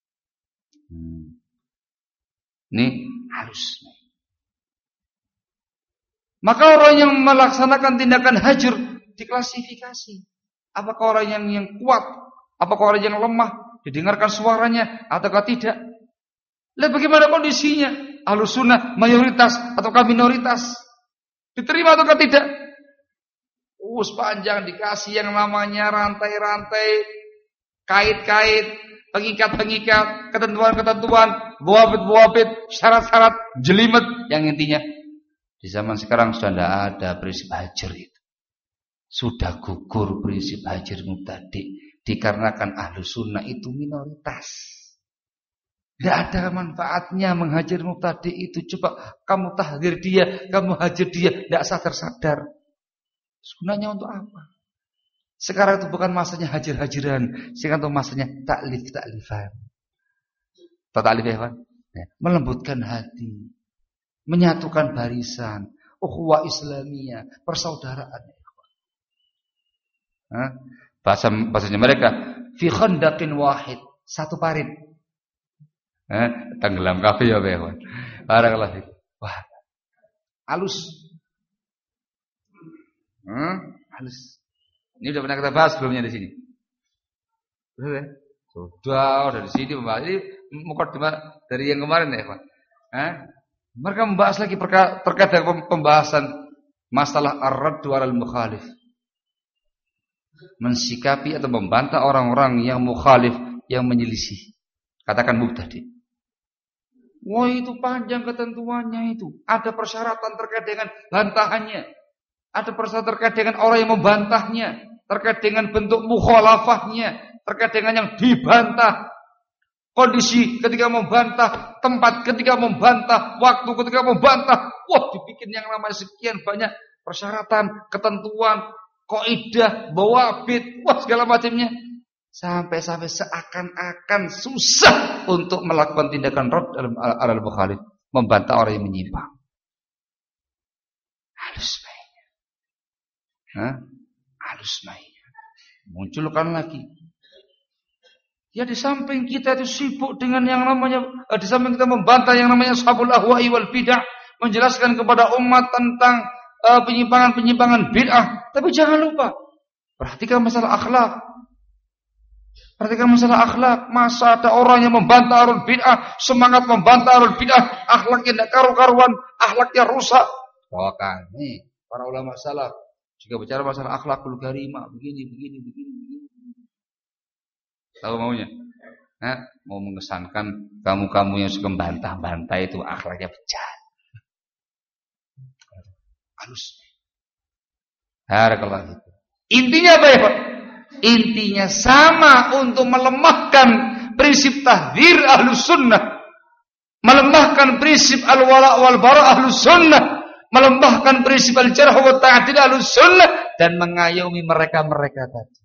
Hmm. Ini harus. Maka orang yang melaksanakan tindakan hajr diklasifikasi. Apakah orang yang yang kuat, apakah orang yang lemah, didengarkan suaranya ataukah tidak? Lihat bagaimana kondisinya. Ahlus sunnah mayoritas ataukah minoritas? Diterima ataukah tidak? Uh, sepanjang dikasih yang namanya rantai-rantai, kait-kait, pengikat-pengikat, ketentuan-ketentuan, buabit-buabit, syarat-syarat, jelimet. Yang intinya di zaman sekarang sudah tidak ada prinsip hajr itu. Sudah gugur prinsip hajr mubtadi dikarenakan ahlu sunnah itu minoritas. Tidak ada manfaatnya menghajar mubtadi itu. Coba kamu tahdir dia, kamu hajar dia, tidak sadar-sadar. Gunanya untuk apa? Sekarang itu bukan masanya hajar-hajaran, sekarang itu masanya taklif-taklifan. Taklif ya, melembutkan hati, menyatukan barisan, ukhuwah Islamiyah, persaudaraan. Hah? Bahasa bahasanya mereka fi khandaqin wahid, satu parit. Eh, tenggelam kafe ya, Pak. Barakallahu. Wah. Halus. Hmm, halus. Ini udah pernah kita bahas sebelumnya di sini. Sudah, sudah dari sini membahas ini mukadimah dari yang kemarin ya, Pak. Eh? Mereka membahas lagi terkait dengan pembahasan masalah ar-radd wal mukhalif. Mensikapi atau membantah orang-orang yang mukhalif, yang menyelisih. Katakan mubtadi. Wah, itu panjang ketentuannya itu. Ada persyaratan terkait dengan bantahannya. Ada persyaratan terkait dengan orang yang membantahnya, terkait dengan bentuk mukhalafahnya, terkait dengan yang dibantah. Kondisi ketika membantah, tempat ketika membantah, waktu ketika membantah. Wah, dibikin yang namanya sekian banyak persyaratan, ketentuan, kaidah, bawabit, wah segala macamnya. Sampai-sampai seakan-akan susah untuk melakukan tindakan radd alal mukhalif, membantah orang yang menyimpang. Halus mainnya. Hah? Halus mainnya. Munculkan lagi. Ya di samping kita itu sibuk dengan yang namanya, eh, di samping kita membantah yang namanya ashabul ahwa'i wal bid'ah, menjelaskan kepada umat tentang uh, penyimpangan-penyimpangan bid'ah, tapi jangan lupa perhatikan masalah akhlak. Perhatikan masalah akhlak. Masa ada orang yang membantah ahlul bid'ah, semangat membantah ahlul bid'ah, akhlaknya tidak karu-karuan, akhlaknya rusak. Bahkan nih para ulama salaf jika bicara masalah akhlakul karimah, begini, begini, begini, begini. Tahu maunya? Nah, mau mengesankan kamu-kamu yang suka membantah-bantah itu akhlaknya bejat. Halus. Barakallahu. Intinya apa ya, Pak? Intinya sama untuk melemahkan prinsip tahdzir ahlus sunnah, melemahkan prinsip al-wala' wal bara' ahlus sunnah, melemahkan prinsip al-jarh wa ta'dil ahlus sunnah, dan mengayomi mereka-mereka tadi.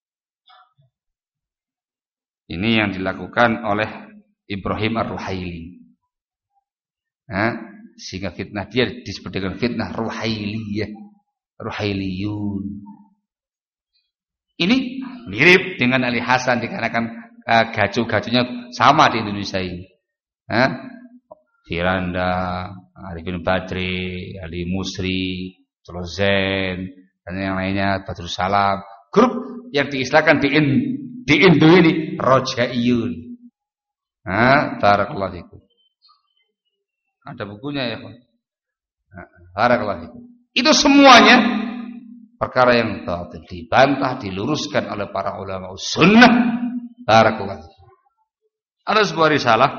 Ini yang dilakukan oleh Ibrahim Ar-Ruhaili. Nah, sehingga fitnah dia disebut dengan fitnah Ruhailiyah, Ruhailiyun. Ini mirip dengan Ali Hasan dikarenakan uh, gacu-gacunya sama di Indonesia ini. Hah? Firanda, Arifin Badri, Ali Musri, Trozen, dan yang lainnya, Badrus Salam. Grup yang diistilahkan di, in, di Indo ini Rojaiyun. Hah? Barakallahu fikum. Ada bukunya ya, Pak. Barakallahu fikum. Itu semuanya perkara yang batil, dibantah, diluruskan oleh para ulama sunnah. Barakallahu. Ada sebuah risalah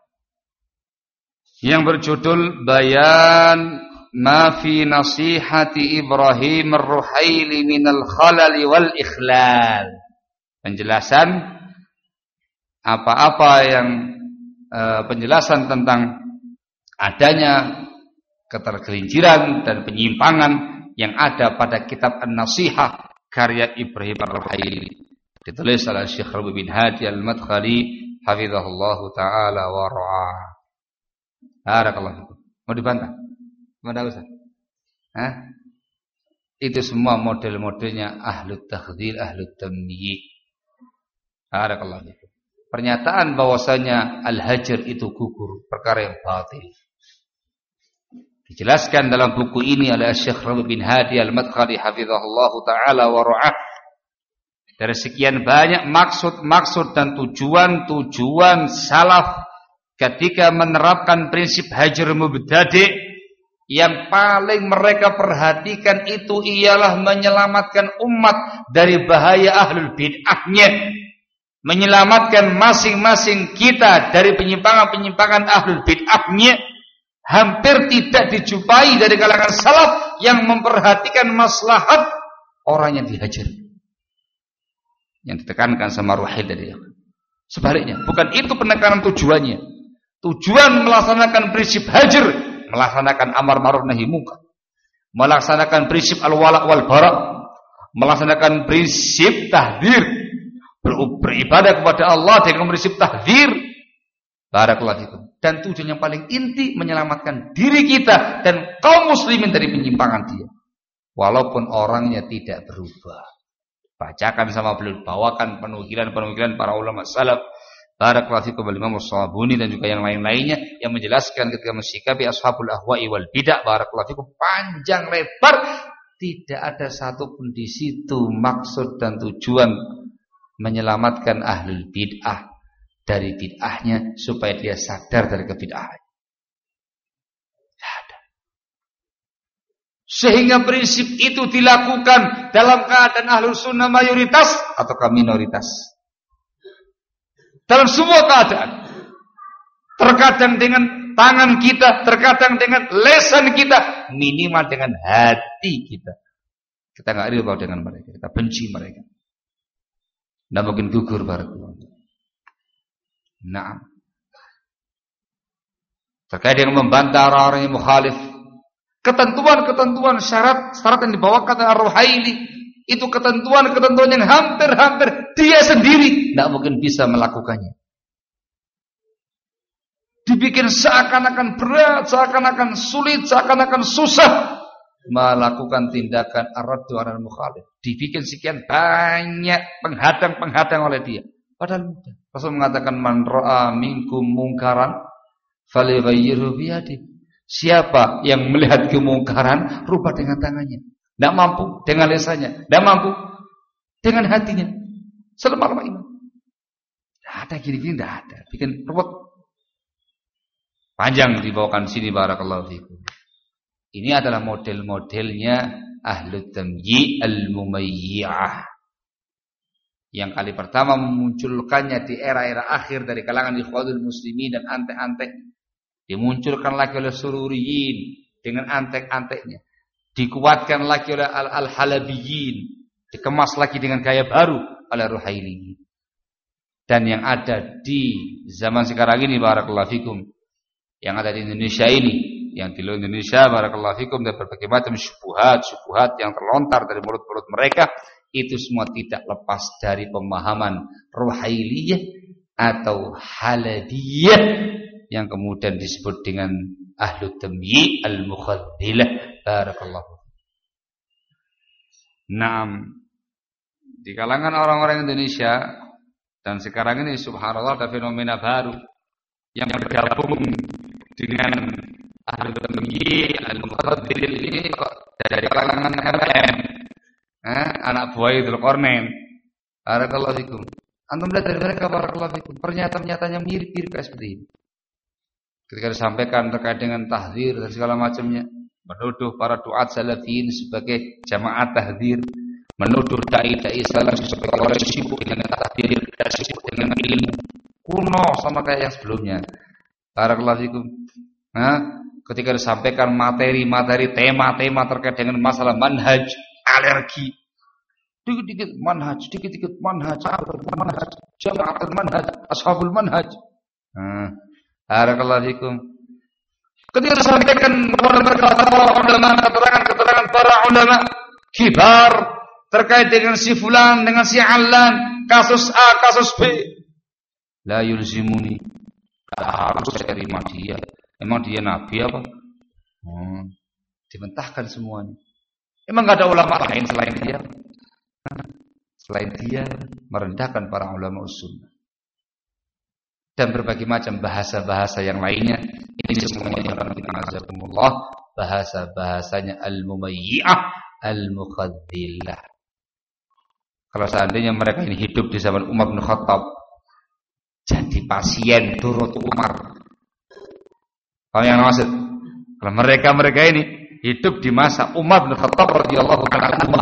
yang berjudul Bayan ma fi nasihati Ibrahim Ar-Ruhaili minal khalali wal ikhlal. Penjelasan apa-apa yang eh, penjelasan tentang adanya ketergelinciran dan penyimpangan yang ada pada kitab An-Nasihah karya Ibrahim Ar-Ruhaili, ditulis oleh Syekh Rabi bin Hadi Al-Madkhali hafizahullahu taala wa ra'ah. Barakallahu. Mau dibantah? Mau tahu Ustaz? Hah? Itu semua model-modelnya ahlut takhdhir, ahlut tamyiz. Barakallahu. Pernyataan bahwasanya al-hajr itu gugur, perkara yang batil. Dijelaskan dalam buku ini oleh Syekh Rabi bin Hadi Al-Madkhali hafizahullah taala wa ra'ah. Dari sekian banyak maksud-maksud dan tujuan-tujuan salaf ketika menerapkan prinsip hajr mubtadi', yang paling mereka perhatikan itu ialah menyelamatkan umat dari bahaya ahlul bid'ahnya, menyelamatkan masing-masing kita dari penyimpangan-penyimpangan ahlul bid'ahnya. Hampir tidak dijumpai dari kalangan salaf yang memperhatikan maslahat orang yang dihajar, yang ditekankan sama Ruhail tadi. Sebaliknya, bukan itu penekanan tujuannya. Tujuan melaksanakan prinsip hajar, melaksanakan amar ma'ruf nahi munkar, melaksanakan prinsip al-wala wal bara, melaksanakan prinsip tahdzir, beribadah kepada Allah dengan prinsip tahdzir. Barakallahu fikum. Dan tujuan yang paling inti menyelamatkan diri kita dan kaum muslimin dari penyimpangan dia. Walaupun orangnya tidak berubah. Bacakan sama beliau, bawakan penukilan-penukilan para ulama salaf. Barakallahu fikum Imam As-Sabuni dan juga yang lain-lainnya yang menjelaskan ketika mensikapi ashabul ahwa'i wal bid'ah. Barakallahu fikum, panjang lebar, tidak ada satu pun di situ maksud dan tujuan menyelamatkan ahlul bid'ah dari bid'ahnya supaya dia sadar dari kebid'ahan. Tidak ada. Sehingga prinsip itu dilakukan dalam keadaan ahlus sunnah mayoritas ataukah minoritas. Dalam semua keadaan. Terkadang dengan tangan kita, terkadang dengan lesan kita, minimal dengan hati kita. Kita enggak ridho dengan mereka, kita benci mereka. Tidak mungkin gugur barakallahu. Nah, terkait dengan membantah orang-orang yang mukhalif, ketentuan-ketentuan syarat-syarat yang dibawakan oleh Ar-Ruhaili itu ketentuan-ketentuan yang hampir-hampir dia sendiri tidak mungkin bisa melakukannya. Dibikin seakan-akan berat, seakan-akan sulit, seakan-akan susah melakukan tindakan ar-raddu 'alal mukhalif. Dibikin sekian banyak penghadang-penghadang oleh dia. Padahal mudah. Rasul mengatakan man ra'a minkum mungkaran falyughayyirhu biyadihi. Siapa yang melihat kemungkaran, rubah dengan tangannya. Tidak mampu dengan lisannya, tidak mampu dengan hatinya. Selemah-lemah iman. Tidak ada gini-gini, tidak ada. Bikin ruwet. Panjang dibawakan sini barakallahu fikum. Ini adalah model-modelnya ahlu tamyi' al-mumayyi'ah. Yang kali pertama memunculkannya di era-era akhir dari kalangan ikhwanul muslimin dan antek-antek. Dimunculkan lagi oleh sururiyin dengan antek-anteknya. Dikuatkan lagi oleh al-halabiyin. Dikemas lagi dengan gaya baru oleh Ruhaili. Dan yang ada di zaman sekarang ini barakallahu fikum, yang ada di Indonesia ini, yang di luar Indonesia barakallahu fikum, dan berbagai macam syubhat-syubhat yang terlontar dari mulut-mulut mereka, itu semua tidak lepas dari pemahaman Ruhailiyah atau Halabiyah yang kemudian disebut dengan ahlu tamyi' al-mukhaddilah. Barakallahu. Naam, di kalangan orang-orang Indonesia dan sekarang ini subhanallah ada fenomena baru yang bergabung dengan ahlu tamyi' al-mukhaddilah ini dari kalangan M L M. Eh, anak buah Dzulqarnain. Barakallahu fikum. Antum lihat dari mereka barakallahu fikum, pernyataan-pernyataannya mirip-mirip kayak seperti ini. Ketika disampaikan terkait dengan tahdzir dan segala macamnya, menuduh para duat salafin sebagai jamaah tahdzir, menuduh dai-dai salaf sebagai orang sibuk dengan tahdzir dan sibuk dengan ilmu kuno sama kayak yang sebelumnya. Barakallahu fikum. Nah, ketika disampaikan materi-materi tema-tema terkait dengan masalah manhaj, alergi, dikit-dikit manhaj, dikit-dikit manhaj, manhaj, jama'atul manhaj, ashabul manhaj. Nah, barakallahu fikum. Ketika disampaikan kepada ulama, keterangan-keterangan para ulama kibar terkait dengan si fulan, dengan si alan, kasus A, kasus B, la yulzimuni, harus saya terima dia. Emang dia nabi apa? Hmm, dimentahkan semuanya. Emang gak ada ulama lain selain dia? Selain dia merendahkan para ulama sunnah. Dan berbagai macam bahasa-bahasa yang lainnya. Ini semuanya akan kita azakumullah bahasa-bahasanya al-mumayyi'ah, al-mukhadzillah. Kalau seandainya mereka ini hidup di zaman Umar bin Khattab, jadi pasien Durratu Umar. Paham yang maksud? Kalau mereka-mereka ini hidup di masa Umar bin Khattab radhiyallahu anhu,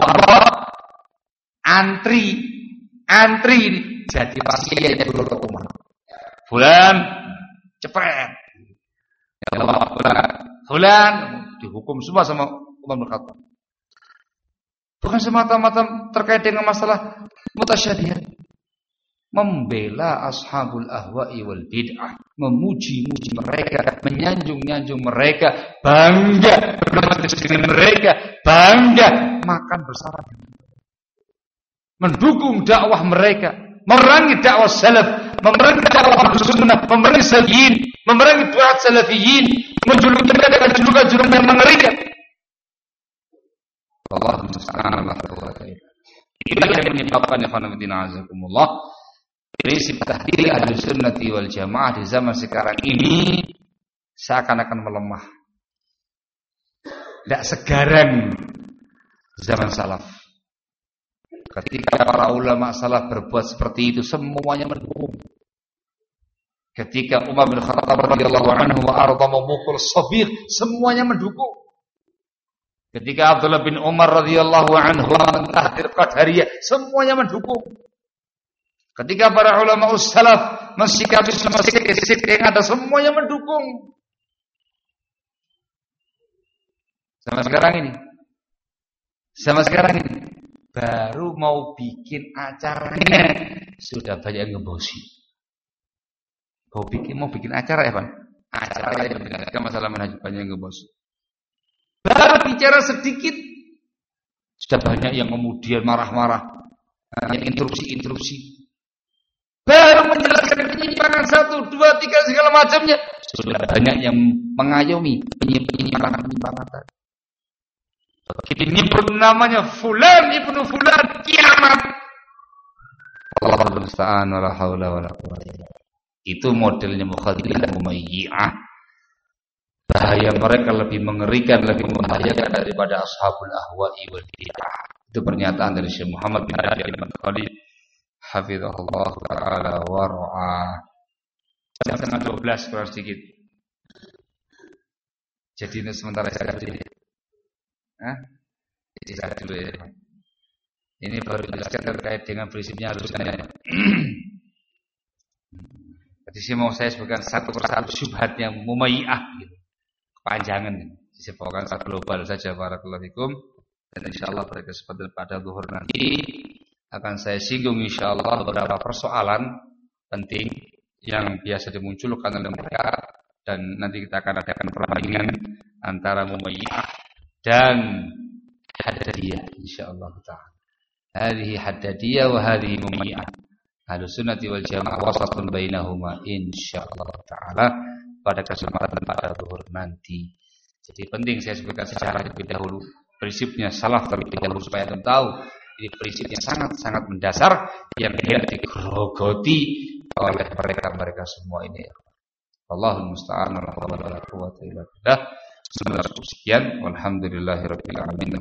antri antri ini jadi pasien Durratu Umar. Fulan cepet. Ya Allah, fulan. Fulan dihukum semua sama Umar bin Khattab. Bukan semata-mata terkait dengan masalah mutasyabihat. Membela ashabul ahwa'i wal bid'ah, memuji-muji mereka, menyanjung-nyanjung mereka, bangga bermajelis dengan mereka, bangga makan bersama dengan mereka, mendukung dakwah mereka, memerangi dakwah salaf, memerangi dakwah sunnah, memerangi salafiyin, memerangi duat salafiyin, menjuluki mereka dengan julukan-julukan yang mengerikan. Allah musta'an wa ta'ala. Inilah yang menyebabkan ya khonafidina azakumullah, prinsip tahdil Ahlussunnati wal Jamaah di zaman sekarang ini seakan-akan melemah. Tidak segarang zaman salaf. Ketika para ulama salaf berbuat seperti itu, semuanya mendukung. Ketika Umar bin Khattab radhiyallahu anhu wa arda memukul Sabir, semuanya mendukung. Ketika Abdullah bin Umar radhiyallahu anhu mentahdir Qadariyah, semuanya mendukung. Ketika para ulama ussalaf mensikapi semua sikap yang ada, semuanya mendukung. Sama sekarang ini, sama sekarang ini, baru mau bikin acaranya sudah banyak yang ngebosi. Mau bikin mau bikin acara ya, Pak? Acara yang mengenai masalah manhaj banyak yang ngebosi. Baru bicara sedikit sudah banyak yang kemudian marah-marah, yang interupsi-interupsi. Baru menjelaskan penyimpangan satu, dua, tiga segala macamnya, sudah banyak yang mengayomi penyimpangan-penyimpangan tadi. Begitu nyebut namanya fulan ibnu fulan, kiamat. Allahu musta'an wala haula wala quwwata. Itu modelnya mukhadzillah dan mumayyi'ah. Bahaya mereka lebih mengerikan, lebih membahayakan daripada ashabul ahwa'i wal bid'ah. Itu pernyataan dari Syekh Muhammad bin Hadi al-Madkhali hafizahullah ta'ala wa ra'ah. Setengah dua belas kurang sedikit. Jadi ini sementara saya dulu ya. Hah? Jadi saya dulu ya. Ini baru dijelaskan terkait dengan prinsipnya harusnya ya. Jadi saya mau saya sebutkan satu persatu syubhat yang mumayyi'ah gitu. Kepanjangan disebutkan secara global saja. Barakallahu fikum. Dan insyaallah pada kesempatan pada zuhur nanti akan saya singgung insyaallah beberapa persoalan penting yang biasa dimunculkan oleh mereka, dan nanti kita akan adakan perbandingan antara mumayyi'ah dan haddadiyah insyaallah taala. Hadhihi haddadiyah wa hadhihi mumayyi'ah. Ahlussunnati wal Jamaah wasatun bainahuma insyaallah taala pada kesempatan pada zuhur nanti. Jadi penting saya sebutkan secara lebih dahulu prinsipnya salaf terlebih dahulu supaya kita tahu ini prinsip yang sangat-sangat mendasar yang tidak digerogoti oleh mereka-mereka semua ini. Allahul musta'an wa la quwwata illa billah. Sekian, walhamdulillahirabbil alamin.